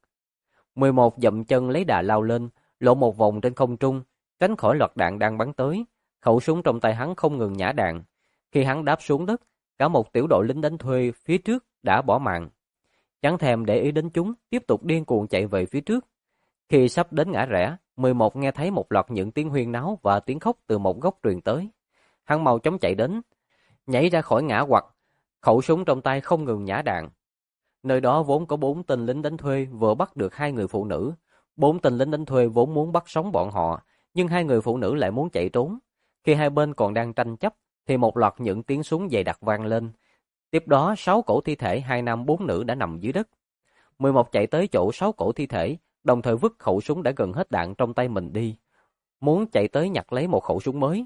A: 11 dậm chân lấy đà lao lên, lộ một vòng trên không trung, tránh khỏi loạt đạn đang bắn tới. Khẩu súng trong tay hắn không ngừng nhả đạn. Khi hắn đáp xuống đất, cả một tiểu đội lính đánh thuê phía trước đã bỏ mạng. Chẳng thèm để ý đến chúng, tiếp tục điên cuồng chạy về phía trước. Khi sắp đến ngã rẽ, 11 nghe thấy một loạt những tiếng huyên náo và tiếng khóc từ một góc truyền tới. Hắn mau chóng chạy đến, nhảy ra khỏi ngã quặt, khẩu súng trong tay không ngừng nhả đạn. Nơi đó vốn có 4 tên lính đánh thuê vừa bắt được 2 người phụ nữ. 4 tên lính đánh thuê vốn muốn bắt sống bọn họ, nhưng 2 người phụ nữ lại muốn chạy trốn. Khi hai bên còn đang tranh chấp, thì một loạt những tiếng súng dày đặc vang lên. Tiếp đó 6 cổ thi thể 2 nam 4 nữ đã nằm dưới đất. 11 chạy tới chỗ 6 cổ thi thể, đồng thời vứt khẩu súng đã gần hết đạn trong tay mình đi, muốn chạy tới nhặt lấy một khẩu súng mới.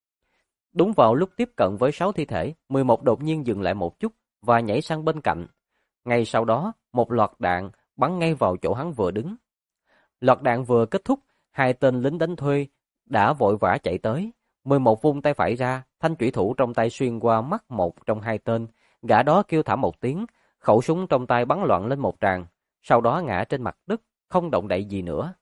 A: Đúng vào lúc tiếp cận với 6 thi thể, 11 đột nhiên dừng lại một chút và nhảy sang bên cạnh. Ngay sau đó, một loạt đạn bắn ngay vào chỗ hắn vừa đứng. Loạt đạn vừa kết thúc, hai tên lính đánh thuê đã vội vã chạy tới. 11 vung tay phải ra, thanh chủy thủ trong tay xuyên qua mắt một trong hai tên. Gã đó kêu thảm một tiếng, khẩu súng trong tay bắn loạn lên một tràng, sau đó ngã trên mặt đất, không động đậy gì nữa.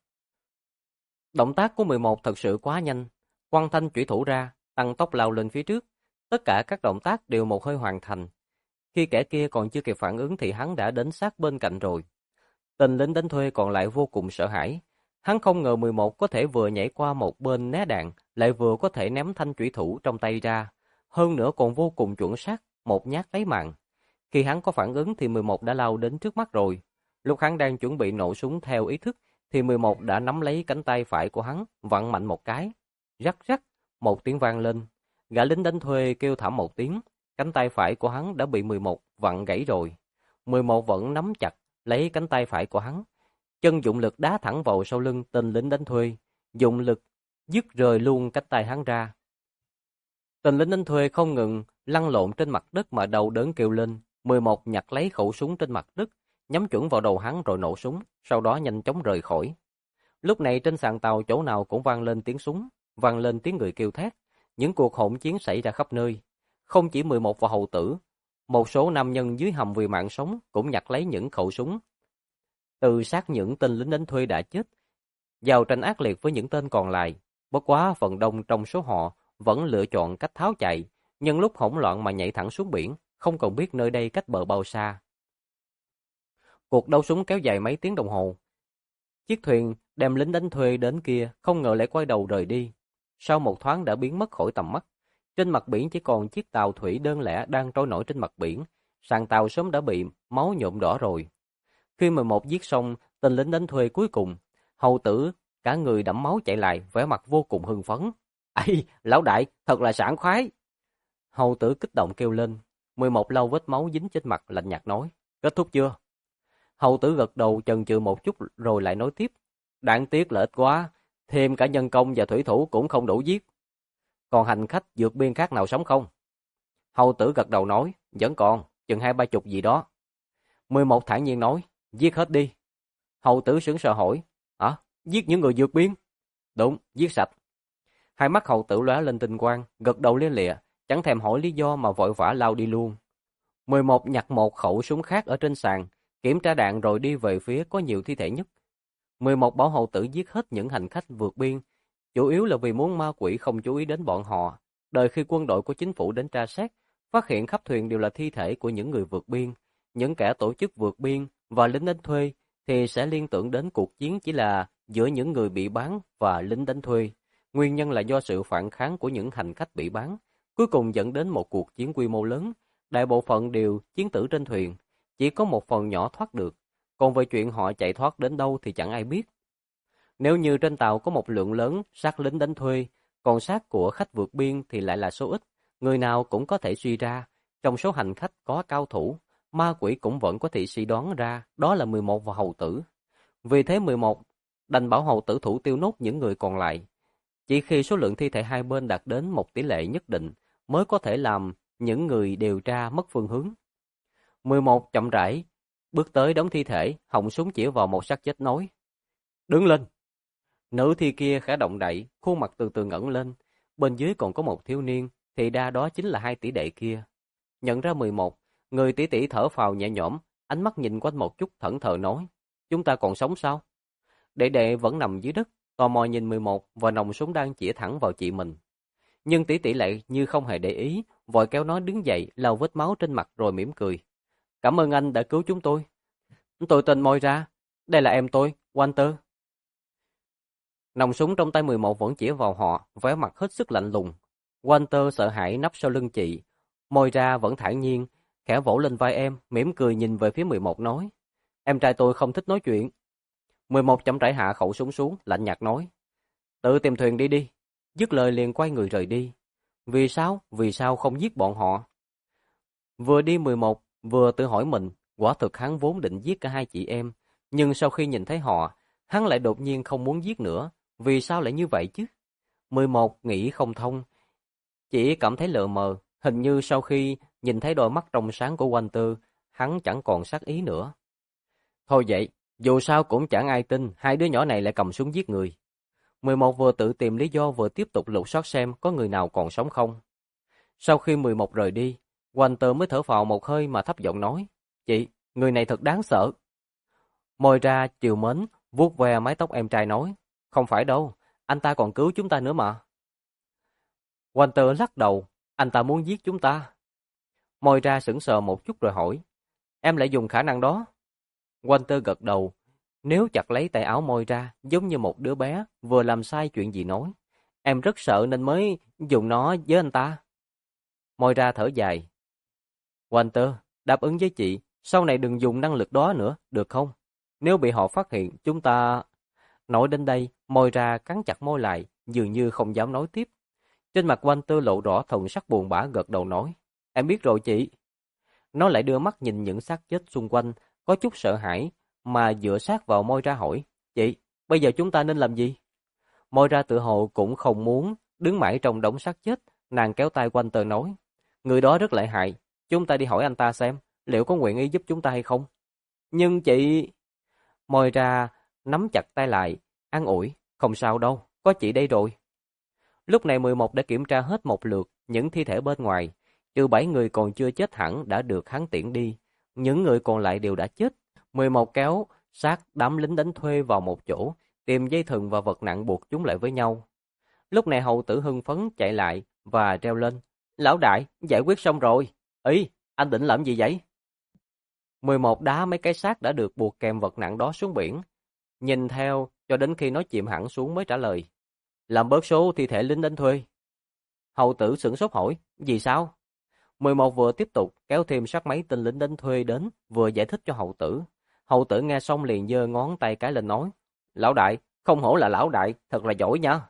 A: Động tác của 11 thật sự quá nhanh, quăng thanh chủy thủ ra, tăng tốc lao lên phía trước. Tất cả các động tác đều một hơi hoàn thành. Khi kẻ kia còn chưa kịp phản ứng thì hắn đã đến sát bên cạnh rồi. Tên lính đánh thuê còn lại vô cùng sợ hãi. Hắn không ngờ 11 có thể vừa nhảy qua một bên né đạn, lại vừa có thể ném thanh chủy thủ trong tay ra. Hơn nữa còn vô cùng chuẩn xác, một nhát lấy mạng. Khi hắn có phản ứng thì 11 đã lao đến trước mắt rồi. Lúc hắn đang chuẩn bị nổ súng theo ý thức, thì 11 đã nắm lấy cánh tay phải của hắn, vặn mạnh một cái. Rắc rắc, một tiếng vang lên. Gã lính đánh thuê kêu thảm một tiếng. Cánh tay phải của hắn đã bị 11 vặn gãy rồi. 11 vẫn nắm chặt lấy cánh tay phải của hắn. Chân dụng lực đá thẳng vào sau lưng tên lính đánh thuê. Dụng lực dứt rời luôn cánh tay hắn ra. Tên lính đánh thuê không ngừng lăn lộn trên mặt đất mà đau đớn kêu lên. 11 nhặt lấy khẩu súng trên mặt đất, nhắm chuẩn vào đầu hắn rồi nổ súng, sau đó nhanh chóng rời khỏi. Lúc này trên sàn tàu chỗ nào cũng vang lên tiếng súng, vang lên tiếng người kêu thét. Những cuộc hỗn chiến xảy ra khắp nơi. Không chỉ 11 và hầu tử, một số nam nhân dưới hầm vì mạng sống cũng nhặt lấy những khẩu súng. Từ sát những tên lính đánh thuê đã chết, giao tranh ác liệt với những tên còn lại. Bất quá phần đông trong số họ vẫn lựa chọn cách tháo chạy, nhân lúc hỗn loạn mà nhảy thẳng xuống biển, không cần biết nơi đây cách bờ bao xa. Cuộc đấu súng kéo dài mấy tiếng đồng hồ. Chiếc thuyền đem lính đánh thuê đến kia không ngờ lại quay đầu rời đi. Sau một thoáng đã biến mất khỏi tầm mắt. Trên mặt biển chỉ còn chiếc tàu thủy đơn lẻ đang trôi nổi trên mặt biển. Sàn tàu sớm đã bị máu nhuộm đỏ rồi. Khi 11 giết xong tên lính đánh thuê cuối cùng, hầu tử cả người đẫm máu chạy lại, vẻ mặt vô cùng hưng phấn. "Ây, lão đại, thật là sảng khoái!" Hầu tử kích động kêu lên. 11 lau vết máu dính trên mặt, lạnh nhạt nói: "Kết thúc chưa?" Hầu tử gật đầu chần chừ một chút rồi lại nói tiếp: "Đáng tiếc là ít quá, thêm cả nhân công và thủy thủ cũng không đủ giết. Còn hành khách vượt biên khác nào sống không?" Hầu tử gật đầu nói: "Vẫn còn, chừng 20-30 gì đó." 11 thản nhiên nói: "Giết hết đi." Hầu tử sững sờ hỏi: "Hả? Giết những người vượt biên?" "Đúng, giết sạch." Hai mắt hầu tử lóe lên tinh quang, gật đầu lia lịa, chẳng thèm hỏi lý do mà vội vã lao đi luôn. 11 nhặt một khẩu súng khác ở trên sàn, kiểm tra đạn rồi đi về phía có nhiều thi thể nhất. 11 bảo hầu tử giết hết những hành khách vượt biên, chủ yếu là vì muốn ma quỷ không chú ý đến bọn họ. Đợi khi quân đội của chính phủ đến tra xét, phát hiện khắp thuyền đều là thi thể của những người vượt biên, những kẻ tổ chức vượt biên và lính đánh thuê, thì sẽ liên tưởng đến cuộc chiến chỉ là giữa những người bị bán và lính đánh thuê. Nguyên nhân là do sự phản kháng của những hành khách bị bán, cuối cùng dẫn đến một cuộc chiến quy mô lớn. Đại bộ phận đều chiến tử trên thuyền, chỉ có một phần nhỏ thoát được. Còn về chuyện họ chạy thoát đến đâu thì chẳng ai biết. Nếu như trên tàu có một lượng lớn xác lính đánh thuê, còn xác của khách vượt biên thì lại là số ít, người nào cũng có thể suy ra. Trong số hành khách có cao thủ, ma quỷ cũng vẫn có thể suy đoán ra đó là 11 và hầu tử. Vì thế 11 đành bảo hầu tử thủ tiêu nốt những người còn lại. Chỉ khi số lượng thi thể hai bên đạt đến một tỷ lệ nhất định mới có thể làm những người điều tra mất phương hướng. 11 chậm rãi bước tới đống thi thể, họng súng chỉ vào một xác chết nói: "Đứng lên." Nữ thi kia khẽ động đậy, khuôn mặt từ từ ngẩng lên. Bên dưới còn có một thiếu niên, thì đa đó chính là hai tỷ đệ kia. Nhận ra 11, người tỷ tỷ thở phào nhẹ nhõm, ánh mắt nhìn quanh một chút thẫn thờ nói: "Chúng ta còn sống sao?" Đệ đệ vẫn nằm dưới đất, tò mò nhìn 11 và nòng súng đang chĩa thẳng vào chị mình. Nhưng tỷ tỷ lại như không hề để ý, vội kéo nó đứng dậy, lau vết máu trên mặt rồi mỉm cười: "Cảm ơn anh đã cứu chúng tôi. Tôi tên Moira, đây là em tôi, Walter." Nòng súng trong tay 11 vẫn chĩa vào họ, vẻ mặt hết sức lạnh lùng. Walter sợ hãi nấp sau lưng chị. Moira vẫn thản nhiên, khẽ vỗ lên vai em, mỉm cười nhìn về phía 11 nói: "Em trai tôi không thích nói chuyện." 11 chậm rãi hạ khẩu súng xuống, lạnh nhạt nói: "Tự tìm thuyền đi đi." Dứt lời liền quay người rời đi. Vì sao? Vì sao không giết bọn họ? Vừa đi 11, vừa tự hỏi mình, quả thực hắn vốn định giết cả hai chị em, nhưng sau khi nhìn thấy họ, hắn lại đột nhiên không muốn giết nữa. Vì sao lại như vậy chứ? 11 nghĩ không thông, chỉ cảm thấy lờ mờ, hình như sau khi nhìn thấy đôi mắt trong sáng của Walter, hắn chẳng còn sát ý nữa. Thôi vậy, dù sao cũng chẳng ai tin hai đứa nhỏ này lại cầm súng giết người. 11 vừa tự tìm lý do vừa tiếp tục lục soát xem có người nào còn sống không. Sau khi 11 rời đi, Walter mới thở phào một hơi mà thấp giọng nói: "Chị, người này thật đáng sợ." Moira trìu mến, vuốt ve mái tóc em trai nói: "Không phải đâu, anh ta còn cứu chúng ta nữa mà." Walter lắc đầu: "Anh ta muốn giết chúng ta." Moira sững sờ một chút rồi hỏi: "Em lại dùng khả năng đó?" Walter gật đầu, nếu chặt lấy tay áo Moira giống như một đứa bé vừa làm sai chuyện gì nói: "Em rất sợ nên mới dùng nó với anh ta." Moira thở dài: "Walter, đáp ứng với chị, sau này đừng dùng năng lực đó nữa, được không? Nếu bị họ phát hiện, chúng ta..." Nói đến đây, Moira cắn chặt môi lại, dường như không dám nói tiếp. Trên mặt Walter lộ rõ thần sắc buồn bã, gật đầu nói: "Em biết rồi chị." Nó lại đưa mắt nhìn những xác chết xung quanh, có chút sợ hãi, mà dựa sát vào Moira hỏi: "Chị, bây giờ chúng ta nên làm gì?" Moira tự hồ cũng không muốn đứng mãi trong đống xác chết, nàng kéo tay Walter nói: "Người đó rất lợi hại, chúng ta đi hỏi anh ta xem, liệu có nguyện ý giúp chúng ta hay không?" "Nhưng chị..." Moira nắm chặt tay lại, an ủi: "Không sao đâu, có chị đây rồi." Lúc này 11 đã kiểm tra hết một lượt những thi thể bên ngoài, trừ 7 người còn chưa chết hẳn đã được hắn tiễn đi, những người còn lại đều đã chết. 11 kéo xác đám lính đánh thuê vào một chỗ, tìm dây thừng và vật nặng buộc chúng lại với nhau. Lúc này hầu tử hưng phấn chạy lại và reo lên: "Lão đại, giải quyết xong rồi." "Ý, anh định làm gì vậy?" 11 đá mấy cái xác đã được buộc kèm vật nặng đó xuống biển. Nhìn theo cho đến khi nó chìm hẳn xuống mới trả lời. Làm bớt số thi thể lính đánh thuê. Hầu tử sửng sốt hỏi, gì sao? 11 vừa tiếp tục kéo thêm xác mấy tên lính đánh thuê đến, vừa giải thích cho hầu tử. Hầu tử nghe xong liền giơ ngón tay cái lên nói, lão đại, không hổ là lão đại, thật là giỏi nha.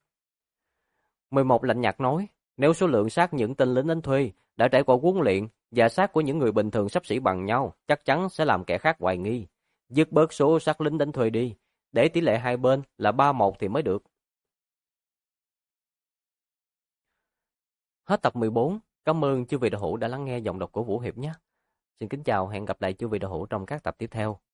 A: 11 lạnh nhạt nói, nếu số lượng xác những tên lính đánh thuê đã trải qua huấn luyện và xác của những người bình thường xấp xỉ bằng nhau, chắc chắn sẽ làm kẻ khác hoài nghi. Dứt bớt số xác lính đánh thuê đi, để tỷ lệ hai bên là 3-1 thì mới được. Hết tập 14. Cảm ơn chư vị đạo hữu đã lắng nghe giọng đọc của Vũ Hiệp nhé. Xin kính chào, hẹn gặp lại chư vị đạo hữu trong các tập tiếp theo.